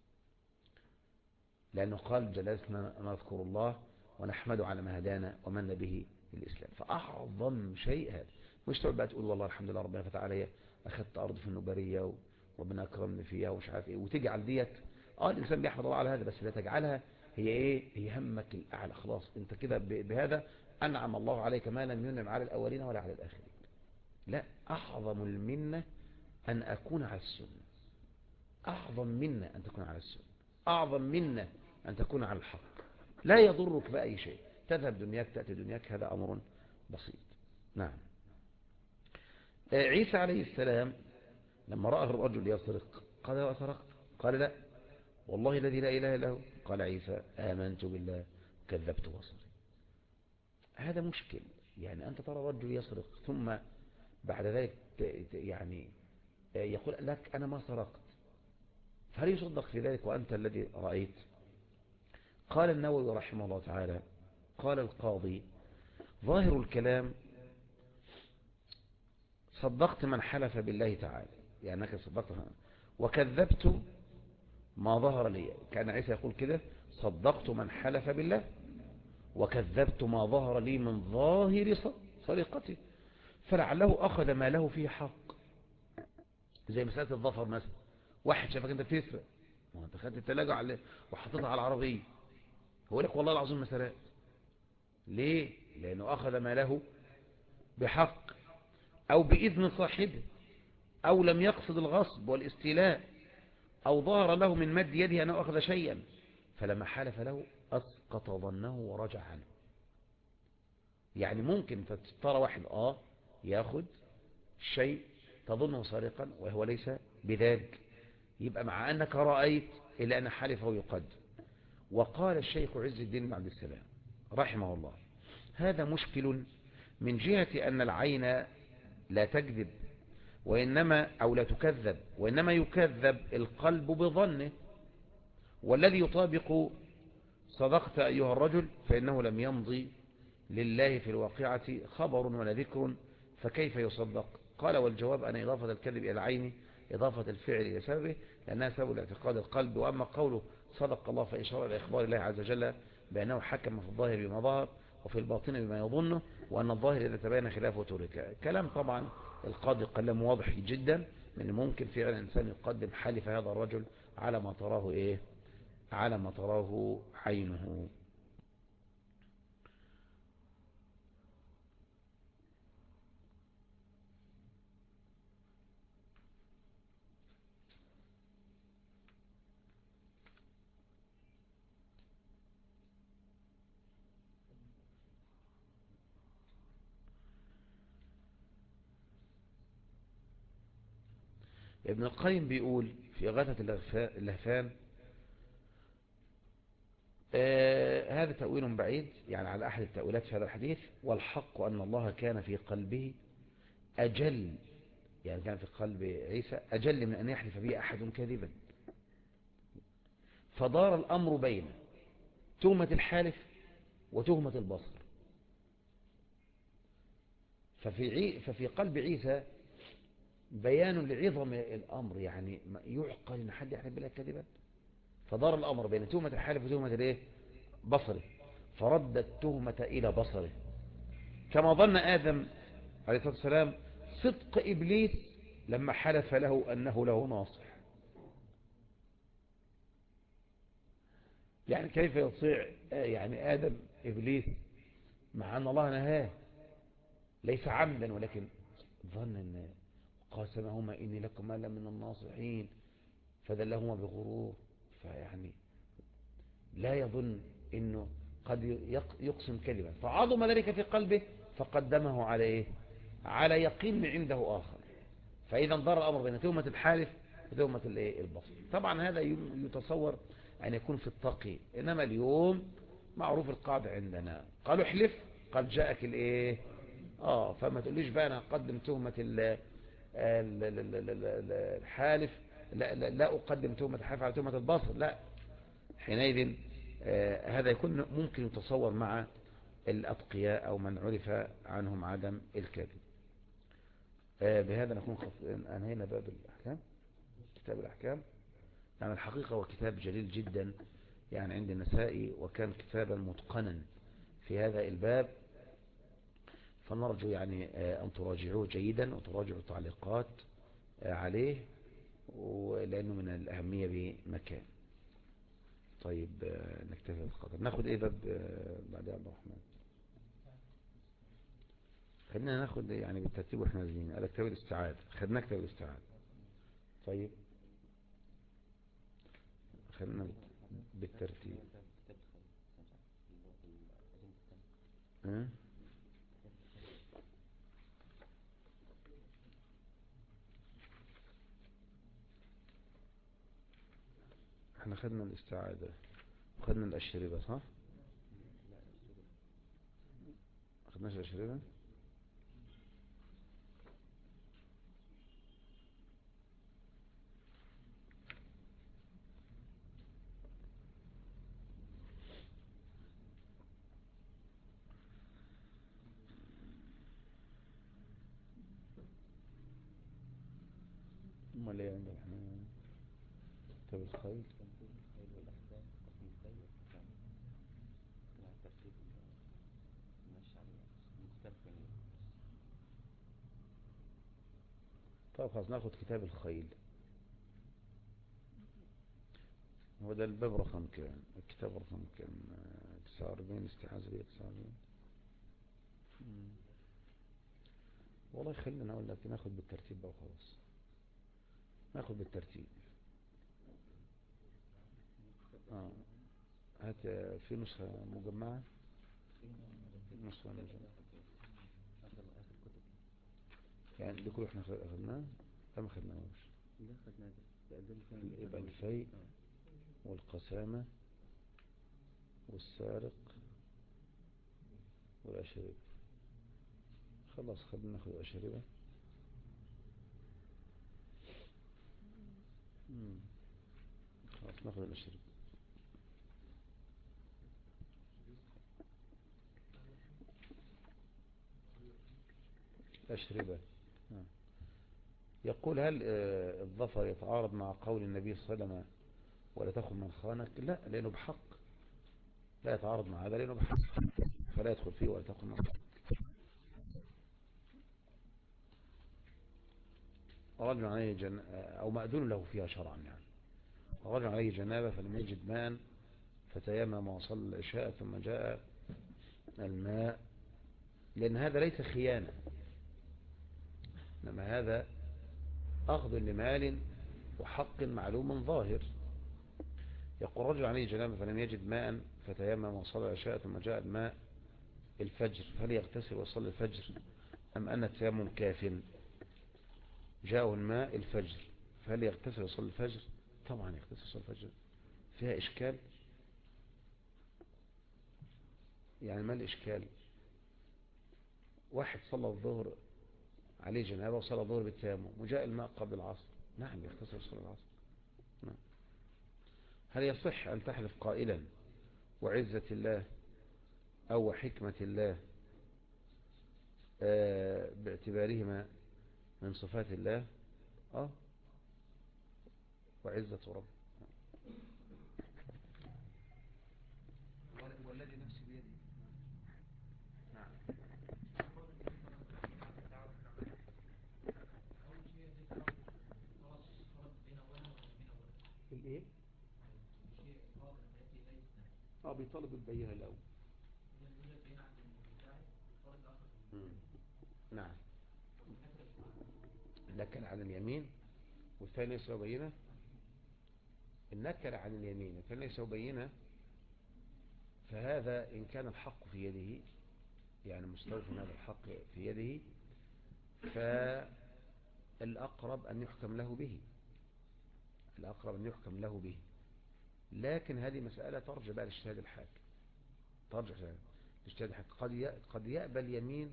Speaker 1: لأنه قال جلسنا نذكر الله ونحمده على ما هدانا ومن به الإسلام. فأعظم شيء هذا، مش تقعد بقى تقول والله الحمد لله ربنا فتح عليا، أخذت أرض في النوبرية وربنا أكرمني فيها ومش عارف إيه، وتجعل ديت الإنسان بيحمد الله على هذا، بس لا تجعلها هي همك الأعلى. خلاص أنت كده بهذا أنعم الله عليك ما لم ينعم على الأولين ولا على الآخرين. لا، أعظم المنة أن أكون على السنة، أعظم منة أن تكون على السنة، أعظم منة أن تكون على الحق. لا يضرك بأي شيء، تذهب دنياك تأتي دنياك، هذا أمر بسيط. نعم. عيسى عليه السلام لما رأى الرجل يسرق قال له أسرقت؟ قال لا والله الذي لا إله إلا هو. قال عيسى آمنت بالله كذبت بصري. هذا مشكل، يعني أنت ترى رجل يسرق ثم بعد ذلك يعني يقول لك أنا ما سرقت، فهل يصدق في ذلك وأنت الذي رأيت؟ قال النووي رحمه الله تعالى، قال القاضي ظاهر الكلام صدقت من حلف بالله تعالى، يعني أنك صدقت وكذبت ما ظهر لي. كان عيسى يقول كده، صدقت من حلف بالله وكذبت ما ظهر لي من ظاهر سرقته، فلعله أخذ ما له فيه حق. زي مسألة الظفر مثلا، واحد شافك أنت بتسرق، وأنت خدت التلاجة وحطيتها على العربية، هو لك والله العظيم ما سرقت. ليه؟ لأنه أخذ ما له بحق أو بإذن صاحبه، أو لم يقصد الغصب والاستيلاء، أو ظهر له من مد يده أنه أخذ شيئا، فلما حلف له أسقط ظنه ورجع عنه. يعني ممكن ترى واحد ياخد شيء تظنه سارقا وهو ليس بذلك، يبقى مع أنك رأيت إلا أن حلفه يقدم. وقال الشيخ عز الدين بن عبد السلام رحمه الله هذا مشكل من جهة أن العين لا تكذب أو لا تكذب، وإنما يكذب القلب بظنه، والذي يطابق صدقت أيها الرجل فإنه لم يمضي لله في الواقعة خبر ولا ذكر، فكيف يصدق؟ قال والجواب أن إضافة الكذب إلى العين إضافة الفعل إلى سببه، لأنها سبب الاعتقاد القلب. وأما قوله صدق الله فإشارة إلى إخبار الله عز وجل بأنه حكم في الظاهر بما ظهر وفي الباطن بما يظنه، وأن الظاهر إذا تبين خلافه ترك. كلام طبعا القاضي كلام واضح جدا، من ممكن فعلا الإنسان يقدم حلف هذا الرجل على ما تراه على ما تراه عينه. ابن القيم بيقول في إغاثة اللهفان هذا تأويل بعيد يعني على أحد التأويلات في هذا الحديث، والحق أن الله كان في قلبه أجل، يعني كان في قلب عيسى أجل من أن يحلف به أحد كاذبا، فدار الأمر بين تهمة الحالف وتهمة البصر. ففي قلب عيسى بيان لعظم الأمر، يعني يعقل أن حد يحلف بالله كاذبا، فدار الأمر بين تهمة الحالف وتهمة الايه؟ بصره، فرد التهمة إلى بصره، كما ظن آدم عليه الصلاة والسلام صدق إبليس لما حلف له أنه له ناصح. يعني كيف يطيع يعني آدم إبليس مع أن الله نهاه ليس عمدا، ولكن ظن أن قاسمهما إني لكما لمن الناصحين فدلهما بغرور، فيعني لا يظن أنه قد يقسم كلمة، فعظم ذلك في قلبه فقدمه على إيه؟ على يقين من عنده آخر. فإذا ضر الأمر بين تهمة الحالف وتهمة البصر. طبعا هذا يتصور أن يكون في التقي، إنما اليوم معروف القاعدة عندنا، قالوا احلف قد جاءك الايه فما تقوليش بقى انا اقدم تهمة الحالف، لا اقدم تهمة الحالف على تهمة البصر، لا. حينئذ هذا يكون ممكن يتصور مع الأتقياء أو من عرف عنهم عدم الكذب. بهذا نكون أنهينا باب الأحكام، كتاب الأحكام. يعني الحقيقة هو كتاب جليل جدا يعني عند النسائي، وكان كتابا متقنا في هذا الباب، فنرجو يعني أن تراجعوه جيدا وتراجعوا التعليقات عليه، لأنه من الأهمية بمكان. طيب نكتفي بالقدر. ناخد ايه باب بعد عبد الرحمن؟ خلينا ناخد يعني بالترتيب واحنا نازلين على كتاب الاستعاذة. خدنا كتاب الاستعاذة. طيب خلينا بالترتيب. احنا خدنا الاستعاذة وخدنا الأشربة صح؟ خدناش الأشربة؟ امال ايه عند الرحمن؟ كتاب الخيل. طيب خلاص ناخد كتاب الخيل. هو ده الباب رقم كام؟ الكتاب رقم كام؟ 49 استعاذة بيه 49. والله خلينا اقول لك ناخد بالترتيب بقى وخلاص. ناخد بالترتيب. هات في نسخة مجمعة. نسخة مجمعة يعني دي كله احنا اخدناه ما خدناهوش. يبقى الفيء والقسامة والسارق والأشربة. خلاص خلينا ناخد الأشربة. خلاص ناخد الأشربة. الأشربة. يقول هل الظفر يتعارض مع قول النبي صلى الله عليه وسلم ولا تخن من خانك؟ لا، لأنه بحق. لا يتعارض مع هذا لأنه بحق، فلا يدخل فيه ولا تخن من خانك. رجل عليه أو مأذون له فيها شرعا، يعني رجل عليه جنابة فلم يجد ماء فتيمم وصلى العشاء ثم جاء الماء، لأن هذا ليس خيانة، إنما هذا أخذ لمال وحق معلوم ظاهر. يقول رجل عليه جنابة فلم يجد ماء فتيمم وصلى العشاء ثم جاء الماء الفجر، فهل يغتسل ويصلي الفجر أم أن التيمم كاف؟ جاءه الماء الفجر فهل يغتسل ويصلي الفجر؟ طبعا يغتسل ويصلي الفجر. فيها إشكال؟ يعني ما الإشكال؟ واحد صلى الظهر عليه جنابه وصلى الظهر بالتيمم وجاء الماء قبل العصر، نعم يغتسل صلى العصر. نعم. هل يصح أن تحلف قائلا وعزة الله أو حكمة الله باعتبارهما من صفات الله؟ وعزة رب. والذي نفسي بيده. نعم. الايه؟ بيطالب البينة الاول. نعم. النكل عن اليمين والثاني ليس بينة. النكل عن اليمين والثاني ليس بينة، فهذا إن كان الحق في يده، يعني مستوفى هذا الحق في يده، فالأقرب أن يحكم له به، الأقرب أن يحكم له به. لكن هذه مسألة ترجع بقى لاجتهاد الحاكم، ترجع لاجتهاد الحاكم. قد يقبل اليمين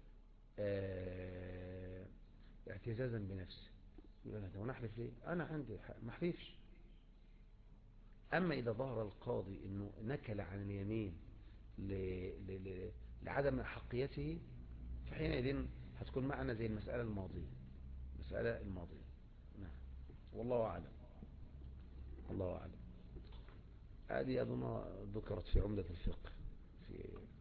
Speaker 1: اعتزازا بنفسه، يقول أنا ونحلف ليه؟ أنا عندي حق ما احلفش. أما إذا ظهر القاضي أنه نكل عن اليمين لعدم حقيته، فحينئذ هتكون معنا زي المسألة الماضية، المسألة الماضية. نعم. والله أعلم، الله أعلم. هذه أظن ذكرت في عمدة الفقه في